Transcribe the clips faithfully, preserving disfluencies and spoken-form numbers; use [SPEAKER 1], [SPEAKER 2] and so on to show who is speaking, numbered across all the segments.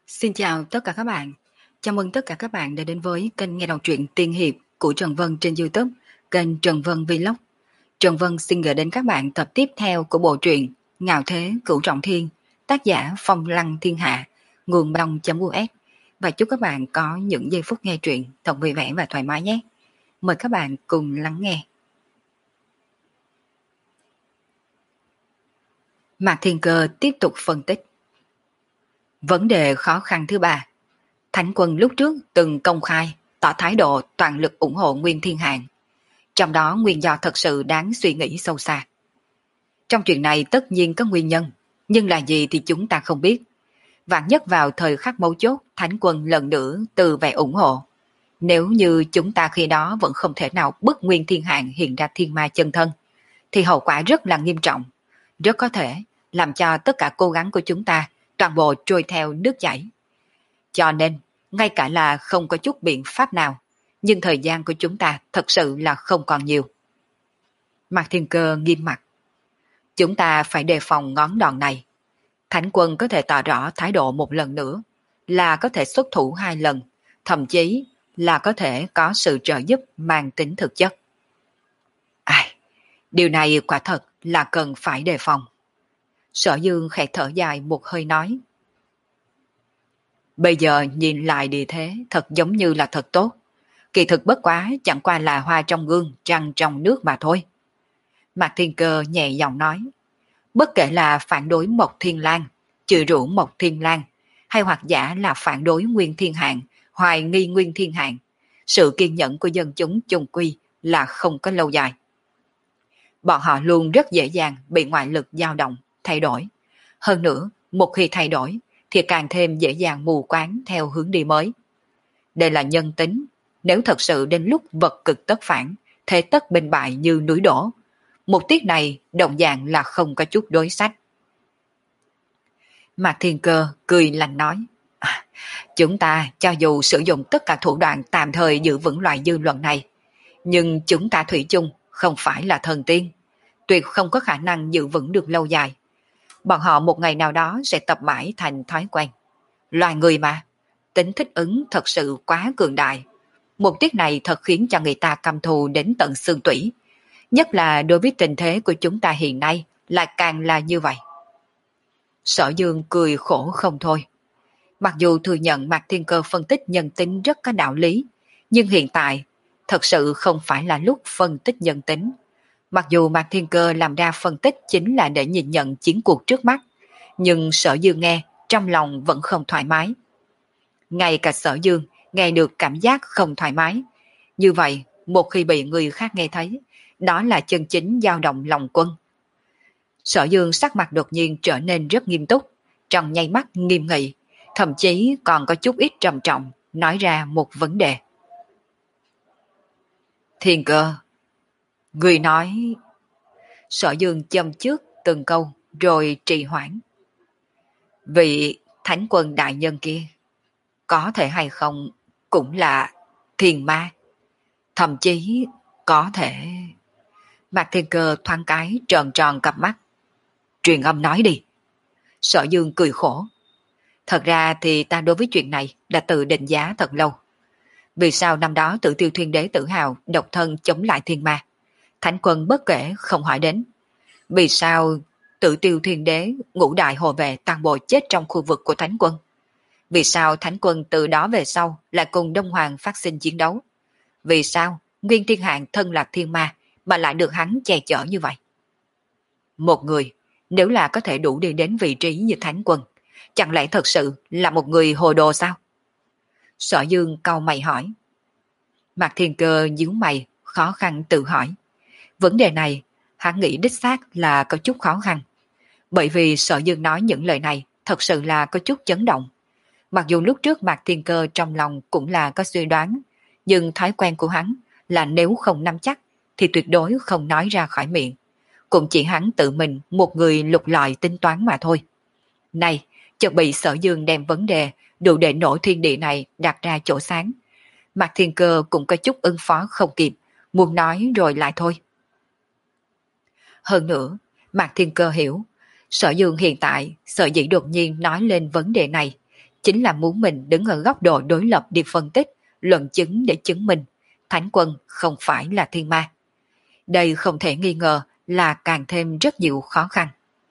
[SPEAKER 1] Xin chào tất cả các bạn. Chào mừng tất cả các bạn đã đến với kênh nghe đọc truyện tiên hiệp của Trần Vân trên YouTube, kênh Trần Vân Vlog. Trần Vân xin gửi đến các bạn tập tiếp theo của bộ truyện Ngạo Thế Cửu Trọng Thiên, tác giả Phong Lăng Thiên Hạ, nguồn đông.us. Và chúc các bạn có những giây phút nghe truyện thật vui vẻ và thoải mái nhé. Mời các bạn cùng lắng nghe. Mạc Thiên Cơ tiếp tục phân tích. Vấn đề khó khăn thứ ba, Thánh Quân lúc trước từng công khai tỏ thái độ toàn lực ủng hộ Nguyên Thiên Hạng, trong đó nguyên do thật sự đáng suy nghĩ sâu xa. Trong chuyện này tất nhiên có nguyên nhân, nhưng là gì thì chúng ta không biết. Vạn nhất vào thời khắc mấu chốt Thánh Quân lần nữa từ vẻ ủng hộ. Nếu như chúng ta khi đó vẫn không thể nào bức Nguyên Thiên Hạng hiện ra thiên ma chân thân, thì hậu quả rất là nghiêm trọng, rất có thể làm cho tất cả cố gắng của chúng ta toàn bộ trôi theo nước chảy. Cho nên, ngay cả là không có chút biện pháp nào, nhưng thời gian của chúng ta thật sự là không còn nhiều. Mạc Thiên Cơ nghiêm mặt. Chúng ta phải đề phòng ngón đòn này. Thánh Quân có thể tỏ rõ thái độ một lần nữa, là có thể xuất thủ hai lần, thậm chí là có thể có sự trợ giúp mang tính thực chất. Ai, điều này quả thật là cần phải đề phòng. Sở Dương khẽ thở dài một hơi nói. Bây giờ nhìn lại địa thế thật giống như là thật tốt. Kỳ thực bất quá chẳng qua là hoa trong gương, trăng trong nước mà thôi. Mạc Thiên Cơ nhẹ giọng nói. Bất kể là phản đối Mộc Thiên Lang, chửi rủa Mộc Thiên Lang, hay hoặc giả là phản đối Nguyên Thiên Hạng, hoài nghi Nguyên Thiên Hạng, sự kiên nhẫn của dân chúng chung quy là không có lâu dài. Bọn họ luôn rất dễ dàng bị ngoại lực dao động, thay đổi. Hơn nữa, một khi thay đổi, thì càng thêm dễ dàng mù quáng theo hướng đi mới. Đây là nhân tính, nếu thật sự đến lúc vật cực tất phản, thế tất bình bại như núi đổ. Một tiết này đồng dạng là không có chút đối sách. Mạc Thiên Cơ cười lạnh nói, à, chúng ta cho dù sử dụng tất cả thủ đoạn tạm thời giữ vững loại dư luận này, nhưng chúng ta thủy chung không phải là thần tiên, tuyệt không có khả năng giữ vững được lâu dài. Bọn họ một ngày nào đó sẽ tập mãi thành thói quen. Loài người mà, tính thích ứng thật sự quá cường đại. Một tiết này thật khiến cho người ta căm thù đến tận xương tủy. Nhất là đối với tình thế của chúng ta hiện nay lại càng là như vậy. Sở Dương cười khổ không thôi. Mặc dù thừa nhận Mạc Thiên Cơ phân tích nhân tính rất có đạo lý, nhưng hiện tại thật sự không phải là lúc phân tích nhân tính. Mặc dù Mạc Thiên Cơ làm ra phân tích chính là để nhìn nhận chiến cuộc trước mắt, nhưng Sở Dương nghe trong lòng vẫn không thoải mái. Ngay cả Sở Dương nghe được cảm giác không thoải mái. Như vậy, một khi bị người khác nghe thấy, đó là chân chính dao động lòng quân. Sở Dương sắc mặt đột nhiên trở nên rất nghiêm túc, trong nháy mắt nghiêm nghị, thậm chí còn có chút ít trầm trọng, nói ra một vấn đề. Thiên Cơ, người nói... Sở Dương châm trước từng câu rồi trì hoãn. Vị Thánh Quân đại nhân kia có thể hay không cũng là thiên ma, thậm chí có thể... Mạc Thiên Cơ thoáng cái tròn tròn cặp mắt. Truyền âm nói đi. Sở Dương cười khổ. Thật ra thì ta đối với chuyện này đã tự định giá thật lâu. Vì sao năm đó Tử Tiêu Thiên Đế tự hào độc thân chống lại thiên ma, Thánh Quân bất kể không hỏi đến. Vì sao Tử Tiêu Thiên Đế ngũ đại hộ vệ toàn bộ chết trong khu vực của Thánh Quân? Vì sao Thánh Quân từ đó về sau lại cùng Đông Hoàng phát sinh chiến đấu? Vì sao Nguyên Thiên Hạng thân là thiên ma mà lại được hắn che chở như vậy? Một người nếu là có thể đủ đi đến vị trí như Thánh Quân, chẳng lẽ thật sự là một người hồ đồ sao? Sở Dương cau mày hỏi. Mạc Thiên Cơ nhíu mày, khó khăn tự hỏi. Vấn đề này hắn nghĩ đích xác là có chút khó khăn, bởi vì Sở Dương nói những lời này thật sự là có chút chấn động. Mặc dù lúc trước Mạc Thiên Cơ trong lòng cũng là có suy đoán, nhưng thói quen của hắn là nếu không nắm chắc thì tuyệt đối không nói ra khỏi miệng. Cũng chỉ hắn tự mình một người lục lọi tính toán mà thôi. Này, chợt bị Sở Dương đem vấn đề đủ để nổ thiên địa này đặt ra chỗ sáng. Mạc Thiên Cơ cũng có chút ứng phó không kịp, muốn nói rồi lại thôi. Hơn nữa, Mạc Thiên Cơ hiểu, Sở Dương hiện tại sở dĩ đột nhiên nói lên vấn đề này, chính là muốn mình đứng ở góc độ đối lập đi phân tích, luận chứng để chứng minh Thánh Quân không phải là thiên ma. Đây không thể nghi ngờ là càng thêm rất nhiều khó khăn.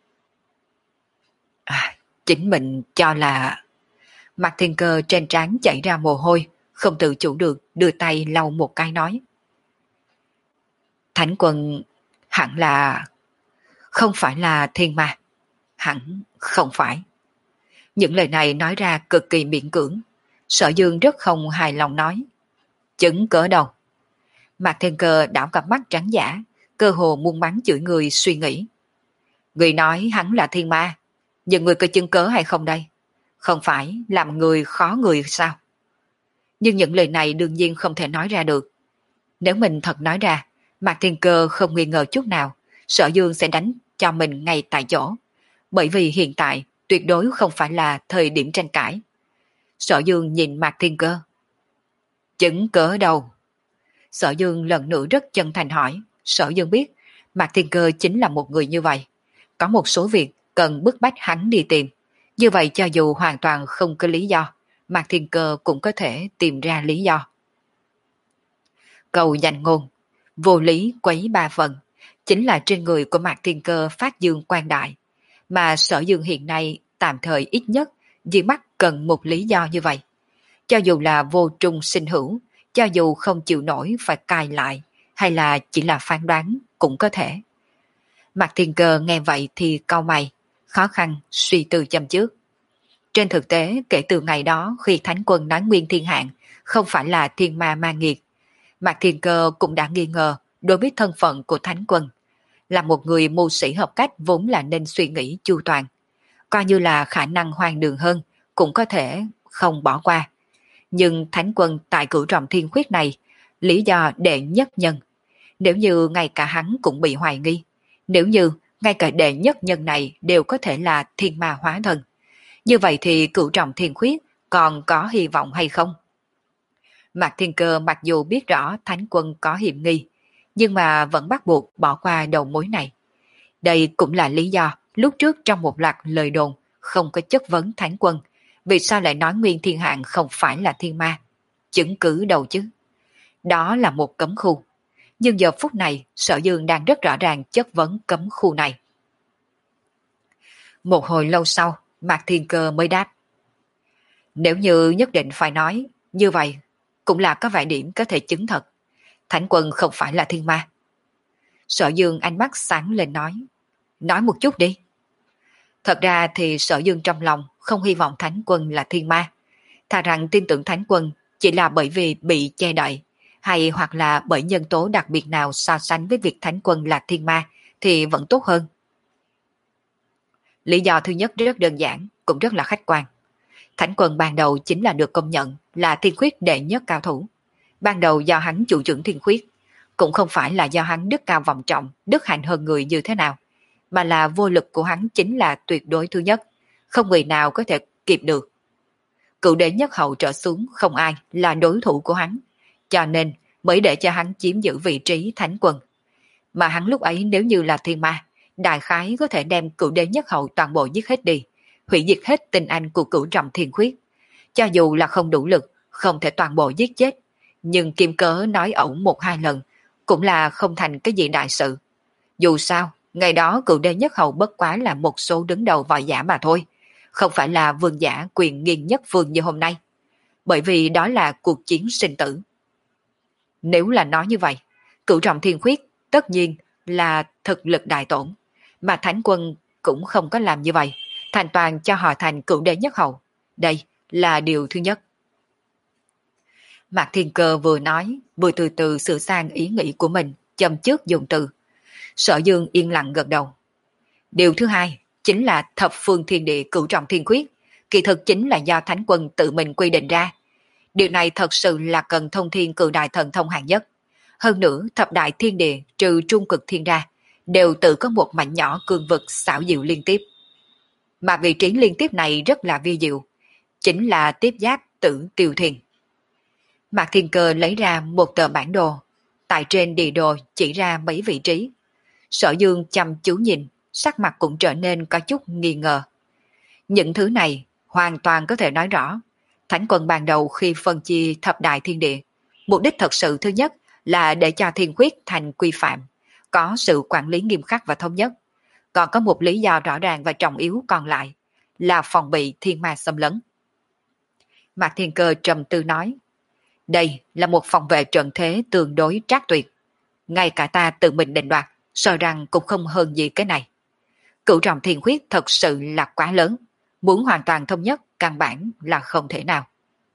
[SPEAKER 1] À, chính mình cho là... Mặt Thiên Cơ trên trán chảy ra mồ hôi, không tự chủ được đưa tay lau một cái nói. Thánh Quân hẳn là... không phải là thiên ma. Hẳn không phải. Những lời này nói ra cực kỳ miễn cưỡng. Sở Dương rất không hài lòng nói. Chứng cỡ đâu? Mạc Thiên Cơ đảo cặp mắt trắng giả, cơ hồ muốn mắng chửi người suy nghĩ. Người nói hắn là thiên ma, nhưng người có chứng cớ hay không đây? Không phải làm người khó người sao? Nhưng những lời này đương nhiên không thể nói ra được. Nếu mình thật nói ra, Mạc Thiên Cơ không nghi ngờ chút nào, Sở Dương sẽ đánh cho mình ngay tại chỗ. Bởi vì hiện tại tuyệt đối không phải là thời điểm tranh cãi. Sở Dương nhìn Mạc Thiên Cơ. Chứng cớ đâu? Sở Dương lần nữa rất chân thành hỏi. Sở Dương biết Mạc Thiên Cơ chính là một người như vậy. Có một số việc cần bức bách hắn đi tìm. Như vậy cho dù hoàn toàn không có lý do, Mạc Thiên Cơ cũng có thể tìm ra lý do. Cầu danh ngôn, vô lý quấy ba phần, chính là trên người của Mạc Thiên Cơ phát dương quang đại. Mà Sở Dương hiện nay tạm thời ít nhất Di mắt cần một lý do như vậy. Cho dù là vô trung sinh hữu, cho dù không chịu nổi phải cài lại, hay là chỉ là phán đoán cũng có thể. Mạc Thiên Cơ nghe vậy thì cau mày, khó khăn suy tư chăm trước. Trên thực tế kể từ ngày đó khi Thánh Quân nói Nguyên Thiên Hạng không phải là thiên ma ma nghiệt, Mạc Thiên Cơ cũng đã nghi ngờ đối với thân phận của Thánh Quân. Là một người mưu sĩ hợp cách vốn là nên suy nghĩ chu toàn. Coi như là khả năng hoang đường hơn cũng có thể không bỏ qua. Nhưng Thánh Quân tại cửu trọng thiên khuyết này, lý do đệ nhất nhân. Nếu như ngay cả hắn cũng bị hoài nghi, nếu như ngay cả đệ nhất nhân này đều có thể là thiên ma hóa thân, như vậy thì cửu trọng thiên khuyết còn có hy vọng hay không? Mạc Thiên Cơ mặc dù biết rõ Thánh Quân có hiểm nghi, nhưng mà vẫn bắt buộc bỏ qua đầu mối này. Đây cũng là lý do lúc trước trong một loạt lời đồn không có chất vấn Thánh Quân, vì sao lại nói Nguyên Thiên Hạng không phải là thiên ma? Chứng cứ đâu chứ? Đó là một cấm khu. Nhưng giờ phút này Sở Dương đang rất rõ ràng chất vấn cấm khu này. Một hồi lâu sau, Mạc Thiên Cơ mới đáp. Nếu như nhất định phải nói, như vậy cũng là có vài điểm có thể chứng thật. Thánh Quân không phải là thiên ma. Sở Dương ánh mắt sáng lên nói. Nói một chút đi. Thật ra thì Sở Dương trong lòng không hy vọng Thánh Quân là thiên ma. Thà rằng tin tưởng Thánh Quân chỉ là bởi vì bị che đậy, hay hoặc là bởi nhân tố đặc biệt nào so sánh với việc Thánh Quân là thiên ma thì vẫn tốt hơn. Lý do thứ nhất rất đơn giản, cũng rất là khách quan. Thánh Quân ban đầu chính là được công nhận là thiên khuyết đệ nhất cao thủ. Ban đầu do hắn chủ trưởng thiên khuyết, cũng không phải là do hắn đức cao vọng trọng, đức hạnh hơn người như thế nào, mà là vô lực của hắn chính là tuyệt đối thứ nhất, không người nào có thể kịp được. Cựu đệ nhất hậu trở xuống không ai là đối thủ của hắn, cho nên mới để cho hắn chiếm giữ vị trí Thánh Quân. Mà hắn lúc ấy nếu như là thiên ma, đại khái có thể đem cựu đệ nhất hậu toàn bộ giết hết đi, hủy diệt hết tình anh của cửu trọng thiên khuyết. Cho dù là không đủ lực, không thể toàn bộ giết chết, nhưng Kim Cớ nói ẩu một hai lần cũng là không thành cái gì đại sự. Dù sao, ngày đó cựu đệ nhất hậu bất quá là một số đứng đầu võ giả mà thôi, không phải là vương giả quyền nghiêng nhất phương như hôm nay. Bởi vì đó là cuộc chiến sinh tử. Nếu là nói như vậy, cửu trọng thiên khuyết tất nhiên là thực lực đại tổn, mà Thánh Quân cũng không có làm như vậy, thành toàn cho họ thành cửu đệ nhất hậu. Đây là điều thứ nhất. Mạc Thiên Cơ vừa nói, vừa từ từ sửa sang ý nghĩ của mình, châm trước dùng từ. Sở Dương yên lặng gật đầu. Điều thứ hai chính là thập phương thiên địa cửu trọng thiên khuyết, kỳ thực chính là do Thánh Quân tự mình quy định ra. Điều này thật sự là cần thông thiên cự đại thần thông hạng nhất. Hơn nữa, thập đại thiên địa trừ trung cực thiên ra, đều tự có một mảnh nhỏ cương vực xảo diệu liên tiếp. Mà vị trí liên tiếp này rất là vi diệu, chính là tiếp giáp tử tiêu thiền. Mạc Thiên Cơ lấy ra một tờ bản đồ, tại trên địa đồ chỉ ra mấy vị trí. Sở Dương chăm chú nhìn, sắc mặt cũng trở nên có chút nghi ngờ. Những thứ này hoàn toàn có thể nói rõ, Thánh quân ban đầu khi phân chia thập đại thiên địa, mục đích thật sự thứ nhất là để cho thiên khuyết thành quy phạm, có sự quản lý nghiêm khắc và thống nhất. Còn có một lý do rõ ràng và trọng yếu còn lại, là phòng bị thiên ma xâm lấn. Mạc Thiên Cơ trầm tư nói, đây là một phòng vệ trận thế tương đối trác tuyệt. Ngay cả ta tự mình định đoạt, sợ rằng cũng không hơn gì cái này. Cửu trọng thiên khuyết thật sự là quá lớn, muốn hoàn toàn thống nhất căn bản là không thể nào.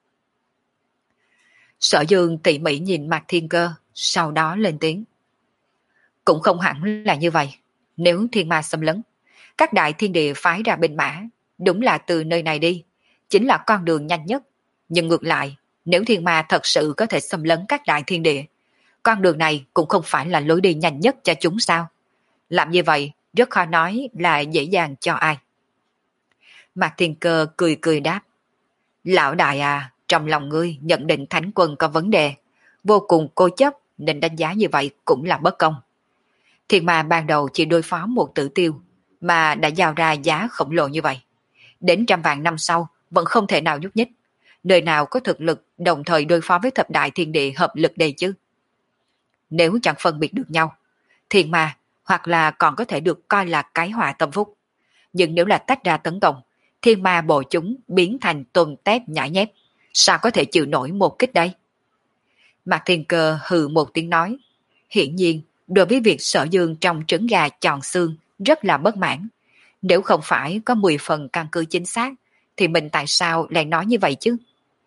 [SPEAKER 1] Sở Dương tỉ mỉ nhìn Mạc Thiên Cơ, sau đó lên tiếng. Cũng không hẳn là như vậy. Nếu thiên ma xâm lấn, các đại thiên địa phái ra binh mã, đúng là từ nơi này đi, chính là con đường nhanh nhất. Nhưng ngược lại, nếu thiên ma thật sự có thể xâm lấn các đại thiên địa, con đường này cũng không phải là lối đi nhanh nhất cho chúng sao? Làm như vậy, rất khó nói là dễ dàng cho ai. Mạc Thiên Cơ cười cười đáp. Lão đại à, trong lòng ngươi nhận định Thánh quân có vấn đề, vô cùng cố chấp nên đánh giá như vậy cũng là bất công. Thiên ma ban đầu chỉ đối phó một tử tiêu, mà đã giao ra giá khổng lồ như vậy. Đến trăm vạn năm sau, vẫn không thể nào nhúc nhích. Nơi nào có thực lực đồng thời đối phó với thập đại thiên địa hợp lực đây chứ? Nếu chẳng phân biệt được nhau, thiên ma hoặc là còn có thể được coi là cái họa tâm phúc. Nhưng nếu là tách ra tấn công, thiên ma bộ chúng biến thành tôm tép nhãi nhép, sao có thể chịu nổi một kích đây? Mạc Thiên Cơ hừ một tiếng nói. Hiển nhiên, đối với việc Sở Dương trong trứng gà chọn xương rất là bất mãn. Nếu không phải có mười phần căn cứ chính xác, thì mình tại sao lại nói như vậy chứ?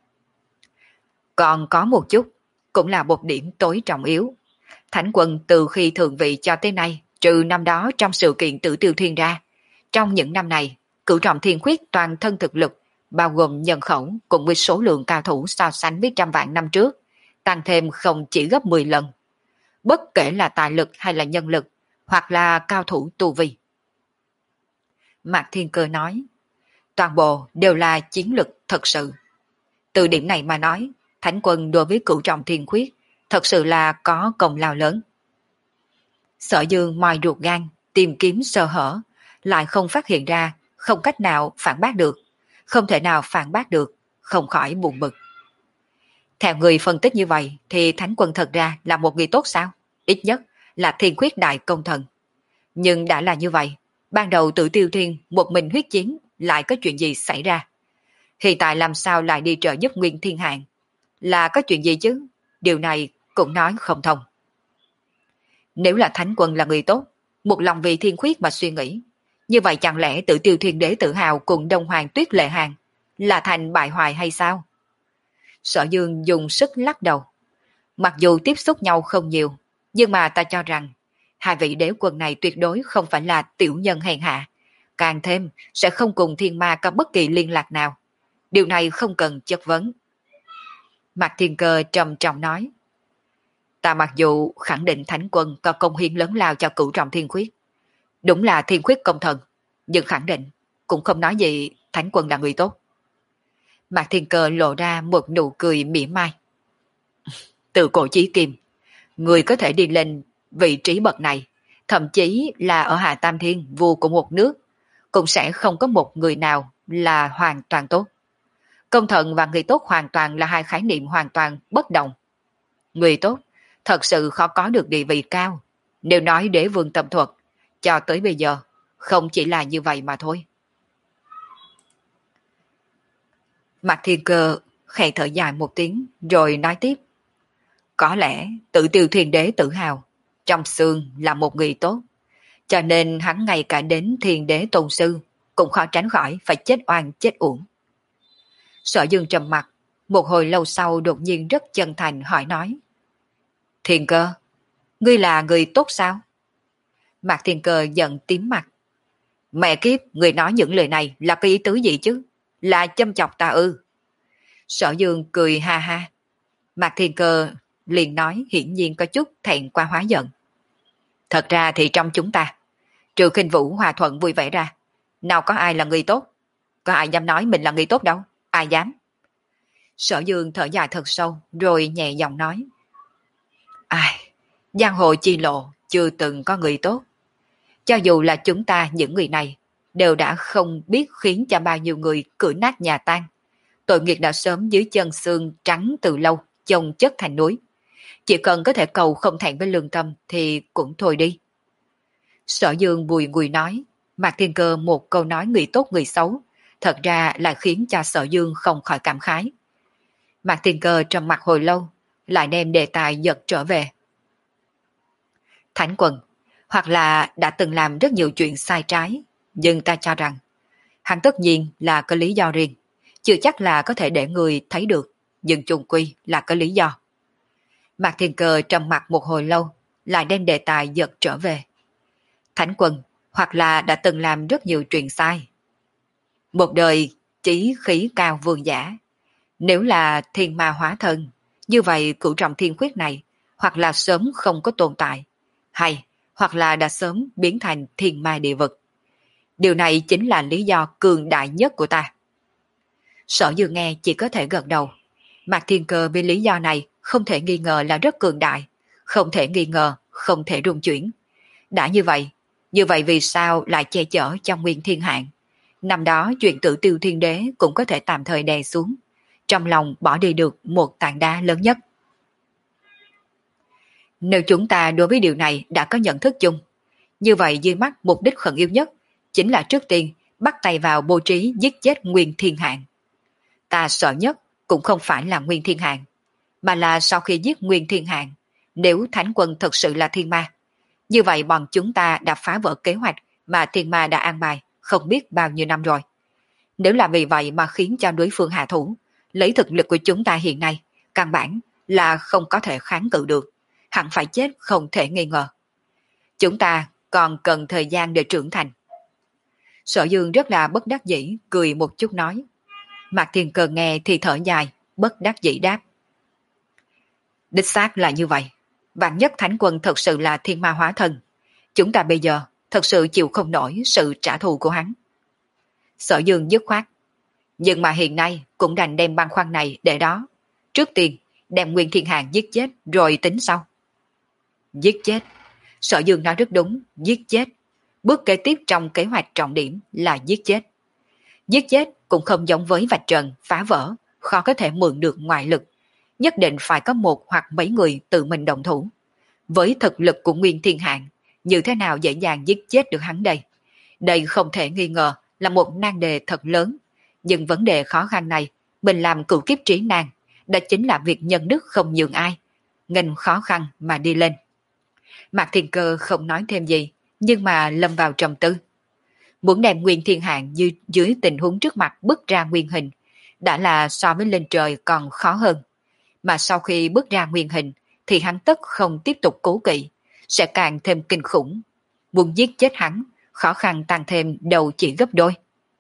[SPEAKER 1] Còn có một chút, cũng là một điểm tối trọng yếu. Thánh quân từ khi thượng vị cho tới nay, trừ năm đó trong sự kiện Tử Tiêu Thiên ra, trong những năm này, cửu trọng thiên khuyết toàn thân thực lực, bao gồm nhân khẩu cùng với số lượng cao thủ so sánh với trăm vạn năm trước, tăng thêm không chỉ gấp mười lần. Bất kể là tài lực hay là nhân lực, hoặc là cao thủ tu vi. Mạc Thiên Cơ nói, toàn bộ đều là chiến lực thật sự. Từ điểm này mà nói, Thánh quân đối với cửu trọng thiên khuyết thật sự là có công lao lớn. Sở Dương moi ruột gan, tìm kiếm sơ hở, lại không phát hiện ra, không cách nào phản bác được, không thể nào phản bác được, không khỏi buồn bực. Theo người phân tích như vậy thì Thánh quân thật ra là một người tốt sao? Ít nhất là thiên khuyết đại công thần. Nhưng đã là như vậy, ban đầu Tử Tiêu Thiên một mình huyết chiến lại có chuyện gì xảy ra? Hiện tại làm sao lại đi trợ giúp Nguyên Thiên Hạng? Là có chuyện gì chứ? Điều này cũng nói không thông. Nếu là Thánh quân là người tốt, một lòng vì thiên khuyết mà suy nghĩ, như vậy chẳng lẽ Tử Tiêu Thiên Đế tự hào cùng Đông Hoàng Tuyết Lệ Hàng là thành bại hoại hay sao? Sở Dương dùng sức lắc đầu. Mặc dù tiếp xúc nhau không nhiều, nhưng mà ta cho rằng hai vị đế quân này tuyệt đối không phải là tiểu nhân hèn hạ, càng thêm sẽ không cùng thiên ma có bất kỳ liên lạc nào. Điều này không cần chất vấn. Mạc Thiên Cơ trầm trọng nói, ta mặc dù khẳng định Thánh quân có công hiến lớn lao cho cửu trọng thiên khuyết, đúng là thiên khuyết công thần, nhưng khẳng định cũng không nói gì Thánh quân là người tốt. Mạc Thiên Cơ lộ ra một nụ cười mỉa mai. Từ cổ chí kim, người có thể đi lên vị trí bậc này, thậm chí là ở Hạ Tam Thiên vua của một nước, cũng sẽ không có một người nào là hoàn toàn tốt. Công thần và người tốt hoàn toàn là hai khái niệm hoàn toàn bất đồng. Người tốt thật sự khó có được địa vị cao. Nếu nói đế vương tâm thuật, cho tới bây giờ không chỉ là như vậy mà thôi. Mạc Thiên Cơ khẽ thở dài một tiếng rồi nói tiếp. Có lẽ Tử Tiêu Thiên Đế tự hào trong xương là một người tốt, cho nên hắn ngay cả đến Thiên Đế tôn sư cũng khó tránh khỏi phải chết oan chết uổng. Sở Dương trầm mặt, một hồi lâu sau đột nhiên rất chân thành hỏi nói. Thiên Cơ, ngươi là người tốt sao? Mạc Thiên Cơ giận tím mặt. Mẹ kiếp, người nói những lời này là cái ý tứ gì chứ? Là châm chọc ta ư? Sở Dương cười ha ha. Mạc Thiên Cơ liền nói hiển nhiên có chút thẹn qua hóa giận. Thật ra thì trong chúng ta, trừ Khinh Vũ hòa thuận vui vẻ ra, nào có ai là người tốt? Có ai dám nói mình là người tốt đâu? Ai dám? Sở Dương thở dài thật sâu rồi nhẹ giọng nói. Ai, giang hồ chi lộ chưa từng có người tốt. Cho dù là chúng ta những người này đều đã không biết khiến cho bao nhiêu người cửa nát nhà tan. Tội nghiệp đã sớm dưới chân xương trắng từ lâu, chồng chất thành núi. Chỉ cần có thể cầu không thẹn với lương tâm thì cũng thôi đi. Sở Dương bùi ngùi nói, Mạc Thiên Cơ một câu nói người tốt người xấu, thật ra lại khiến cho Sở Dương không khỏi cảm khái. Mạc Thiên Cơ trầm mặt hồi lâu, lại đem đề tài giật trở về. Thánh Quần, hoặc là đã từng làm rất nhiều chuyện sai trái, nhưng ta cho rằng, hắn tất nhiên là có lý do riêng, chưa chắc là có thể để người thấy được, nhưng chung quy là có lý do. Mạc Thiên Cơ trầm mặt một hồi lâu, lại đem đề tài giật trở về. Thánh Quân, hoặc là đã từng làm rất nhiều chuyện sai. Một đời chí khí cao vương giả. Nếu là thiên ma hóa thân, như vậy cửu trọng thiên khuyết này, hoặc là sớm không có tồn tại, hay hoặc là đã sớm biến thành thiên ma địa vực. Điều này chính là lý do cường đại nhất của ta. Sở Dương nghe chỉ có thể gật đầu. Mạc Thiên Cơ vì lý do này không thể nghi ngờ là rất cường đại, không thể nghi ngờ, không thể rung chuyển. Đã như vậy, như vậy vì sao lại che chở trong nguyên thiên hạn? Năm đó chuyện tự tiêu thiên đế cũng có thể tạm thời đè xuống, trong lòng bỏ đi được một tảng đá lớn nhất. Nếu chúng ta đối với điều này đã có nhận thức chung, như vậy dưới mắt mục đích khẩn yếu nhất chính là trước tiên bắt tay vào bố trí giết chết nguyên thiên hạn. Ta sợ nhất cũng không phải là nguyên thiên hạn, mà là sau khi giết nguyên thiên hạn, nếu Thánh Quân thật sự là thiên ma, như vậy bọn chúng ta đã phá vỡ kế hoạch mà thiên ma đã an bài không biết bao nhiêu năm rồi. Nếu là vì vậy mà khiến cho đối phương hạ thủ, lấy thực lực của chúng ta hiện nay, căn bản là không có thể kháng cự được, hẳn phải chết không thể nghi ngờ. Chúng ta còn cần thời gian để trưởng thành. Sở Dương rất là bất đắc dĩ, cười một chút nói. Mạc Thiên Cơ nghe thì thở dài, bất đắc dĩ đáp. Đích xác là như vậy. Vạn nhất Thánh Quân thật sự là thiên ma hóa thân, chúng ta bây giờ thật sự chịu không nổi sự trả thù của hắn. Sở Dương dứt khoát. Nhưng mà hiện nay cũng đành đem băng khoăn này để đó. Trước tiên đem Nguyên Thiên Hàng giết chết rồi tính sau. Giết chết. Sở Dương nói rất đúng, giết chết. Bước kế tiếp trong kế hoạch trọng điểm là giết chết. Giết chết cũng không giống với vạch trần, phá vỡ, khó có thể mượn được ngoại lực. Nhất định phải có một hoặc mấy người tự mình động thủ. Với thực lực của Nguyên Thiên Hạng, như thế nào dễ dàng giết chết được hắn đây? Đây không thể nghi ngờ là một nan đề thật lớn. Nhưng vấn đề khó khăn này, mình làm cửu kiếp trí nan, đó chính là việc nhân đức không nhường ai. Nghênh khó khăn mà đi lên. Mạc Thiên Cơ không nói thêm gì, nhưng mà lâm vào trầm tư. Muốn đem Nguyên Thiên Hạng dưới, dưới tình huống trước mặt bước ra nguyên hình, đã là so với lên trời còn khó hơn. Mà sau khi bước ra nguyên hình, thì hắn tất không tiếp tục cố kỵ, sẽ càng thêm kinh khủng. Muốn giết chết hắn, khó khăn tăng thêm đầu chỉ gấp đôi.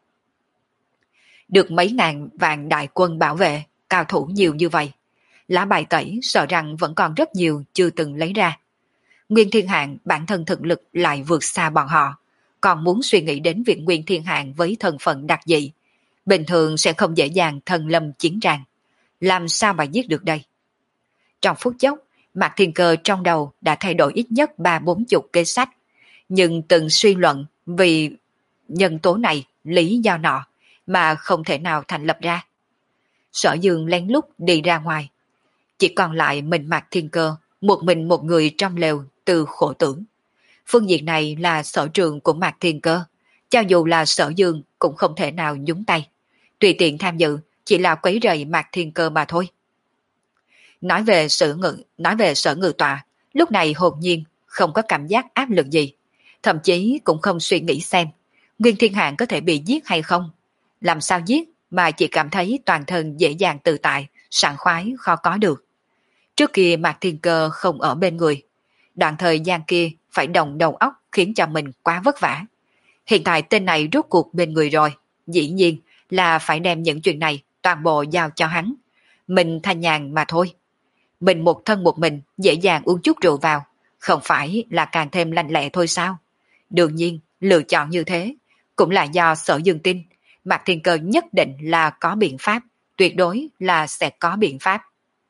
[SPEAKER 1] Được mấy ngàn vạn đại quân bảo vệ, cao thủ nhiều như vậy. Lá bài tẩy sợ rằng vẫn còn rất nhiều chưa từng lấy ra. Nguyên Thiên Hạng bản thân thực lực lại vượt xa bọn họ, còn muốn suy nghĩ đến việc Nguyên Thiên Hạng với thân phận đặc dị. Bình thường sẽ không dễ dàng thân lâm chiến tràng. Làm sao mà giết được đây? Trong phút chốc, Mạc Thiên Cơ trong đầu đã thay đổi ít nhất ba bốn chục kế sách. Nhưng từng suy luận vì nhân tố này, lý do nọ, mà không thể nào thành lập ra. Sở Dương lén lút đi ra ngoài. Chỉ còn lại mình Mạc Thiên Cơ, một mình một người trong lều từ khổ tưởng. Phương diện này là sở trường của Mạc Thiên Cơ. Cho dù là Sở Dương cũng không thể nào nhúng tay. Tùy tiện tham dự chỉ là quấy rầy Mạc Thiên Cơ mà thôi. Nói về sở ngự, nói về sở ngự tọa, lúc này hồn nhiên không có cảm giác áp lực gì. Thậm chí cũng không suy nghĩ xem Nguyên Thiên Hạng có thể bị giết hay không. Làm sao giết mà chỉ cảm thấy toàn thân dễ dàng tự tại, sảng khoái khó có được. Trước kia Mạc Thiên Cơ không ở bên người. Đoạn thời gian kia phải động đầu óc khiến cho mình quá vất vả. Hiện tại tên này rốt cuộc bên người rồi. Dĩ nhiên là phải đem những chuyện này toàn bộ giao cho hắn. Mình thanh nhàn mà thôi. Mình một thân một mình dễ dàng uống chút rượu vào, không phải là càng thêm lành lẹ thôi sao? Đương nhiên, lựa chọn như thế cũng là do Sở Dương tin Mạc Thiên Cơ nhất định là có biện pháp, tuyệt đối là sẽ có biện pháp.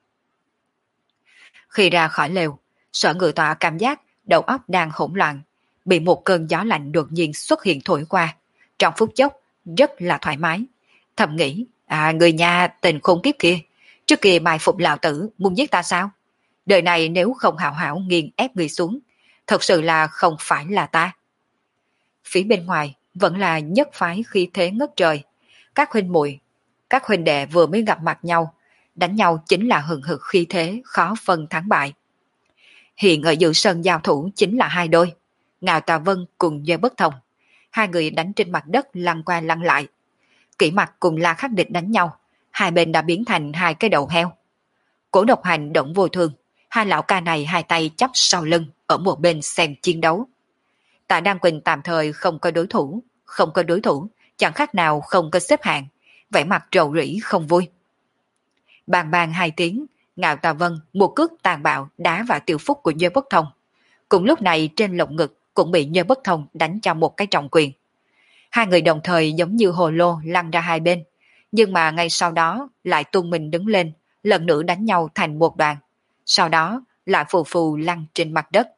[SPEAKER 1] Khi ra khỏi lều, Sở Ngự Tọa cảm giác đầu óc đang hỗn loạn, bị một cơn gió lạnh đột nhiên xuất hiện thổi qua, trong phút chốc rất là thoải mái. Thầm nghĩ, à người nhà tình khốn kiếp kia, trước kia bài phục lão tử muốn giết ta sao? Đời này nếu không hảo hảo nghiền ép người xuống, thật sự là không phải là ta. Phía bên ngoài vẫn là nhất phái khí thế ngất trời. Các huynh muội, các huynh đệ vừa mới gặp mặt nhau, đánh nhau chính là hừng hực khí thế, khó phân thắng bại. Hiện ở giữa sân giao thủ chính là hai đôi, Ngạo Tà Vân cùng Dê Bất Thông. Hai người đánh trên mặt đất lăn qua lăn lại. Kỷ Mặc cùng La Khắc Địch đánh nhau, hai bên đã biến thành hai cái đầu heo. Cổ Độc Hành, Đổng Vô Thương, hai lão ca này hai tay chắp sau lưng ở một bên xem chiến đấu. Tạ Đan Quỳnh tạm thời không có đối thủ, không có đối thủ, chẳng khác nào không có xếp hạng, vẻ mặt rầu rĩ không vui. Bàn bàn hai tiếng, Ngạo Tà Vân một cước tàn bạo đá vào tiểu phúc của Nhơ Bất Thông. Cùng lúc này trên lồng ngực cũng bị Nhơ Bất Thông đánh cho một cái trọng quyền. Hai người đồng thời giống như hồ lô lăn ra hai bên, nhưng mà ngay sau đó lại tung mình đứng lên, lần nữa đánh nhau thành một đoàn. Sau đó lại phù phù lăn trên mặt đất.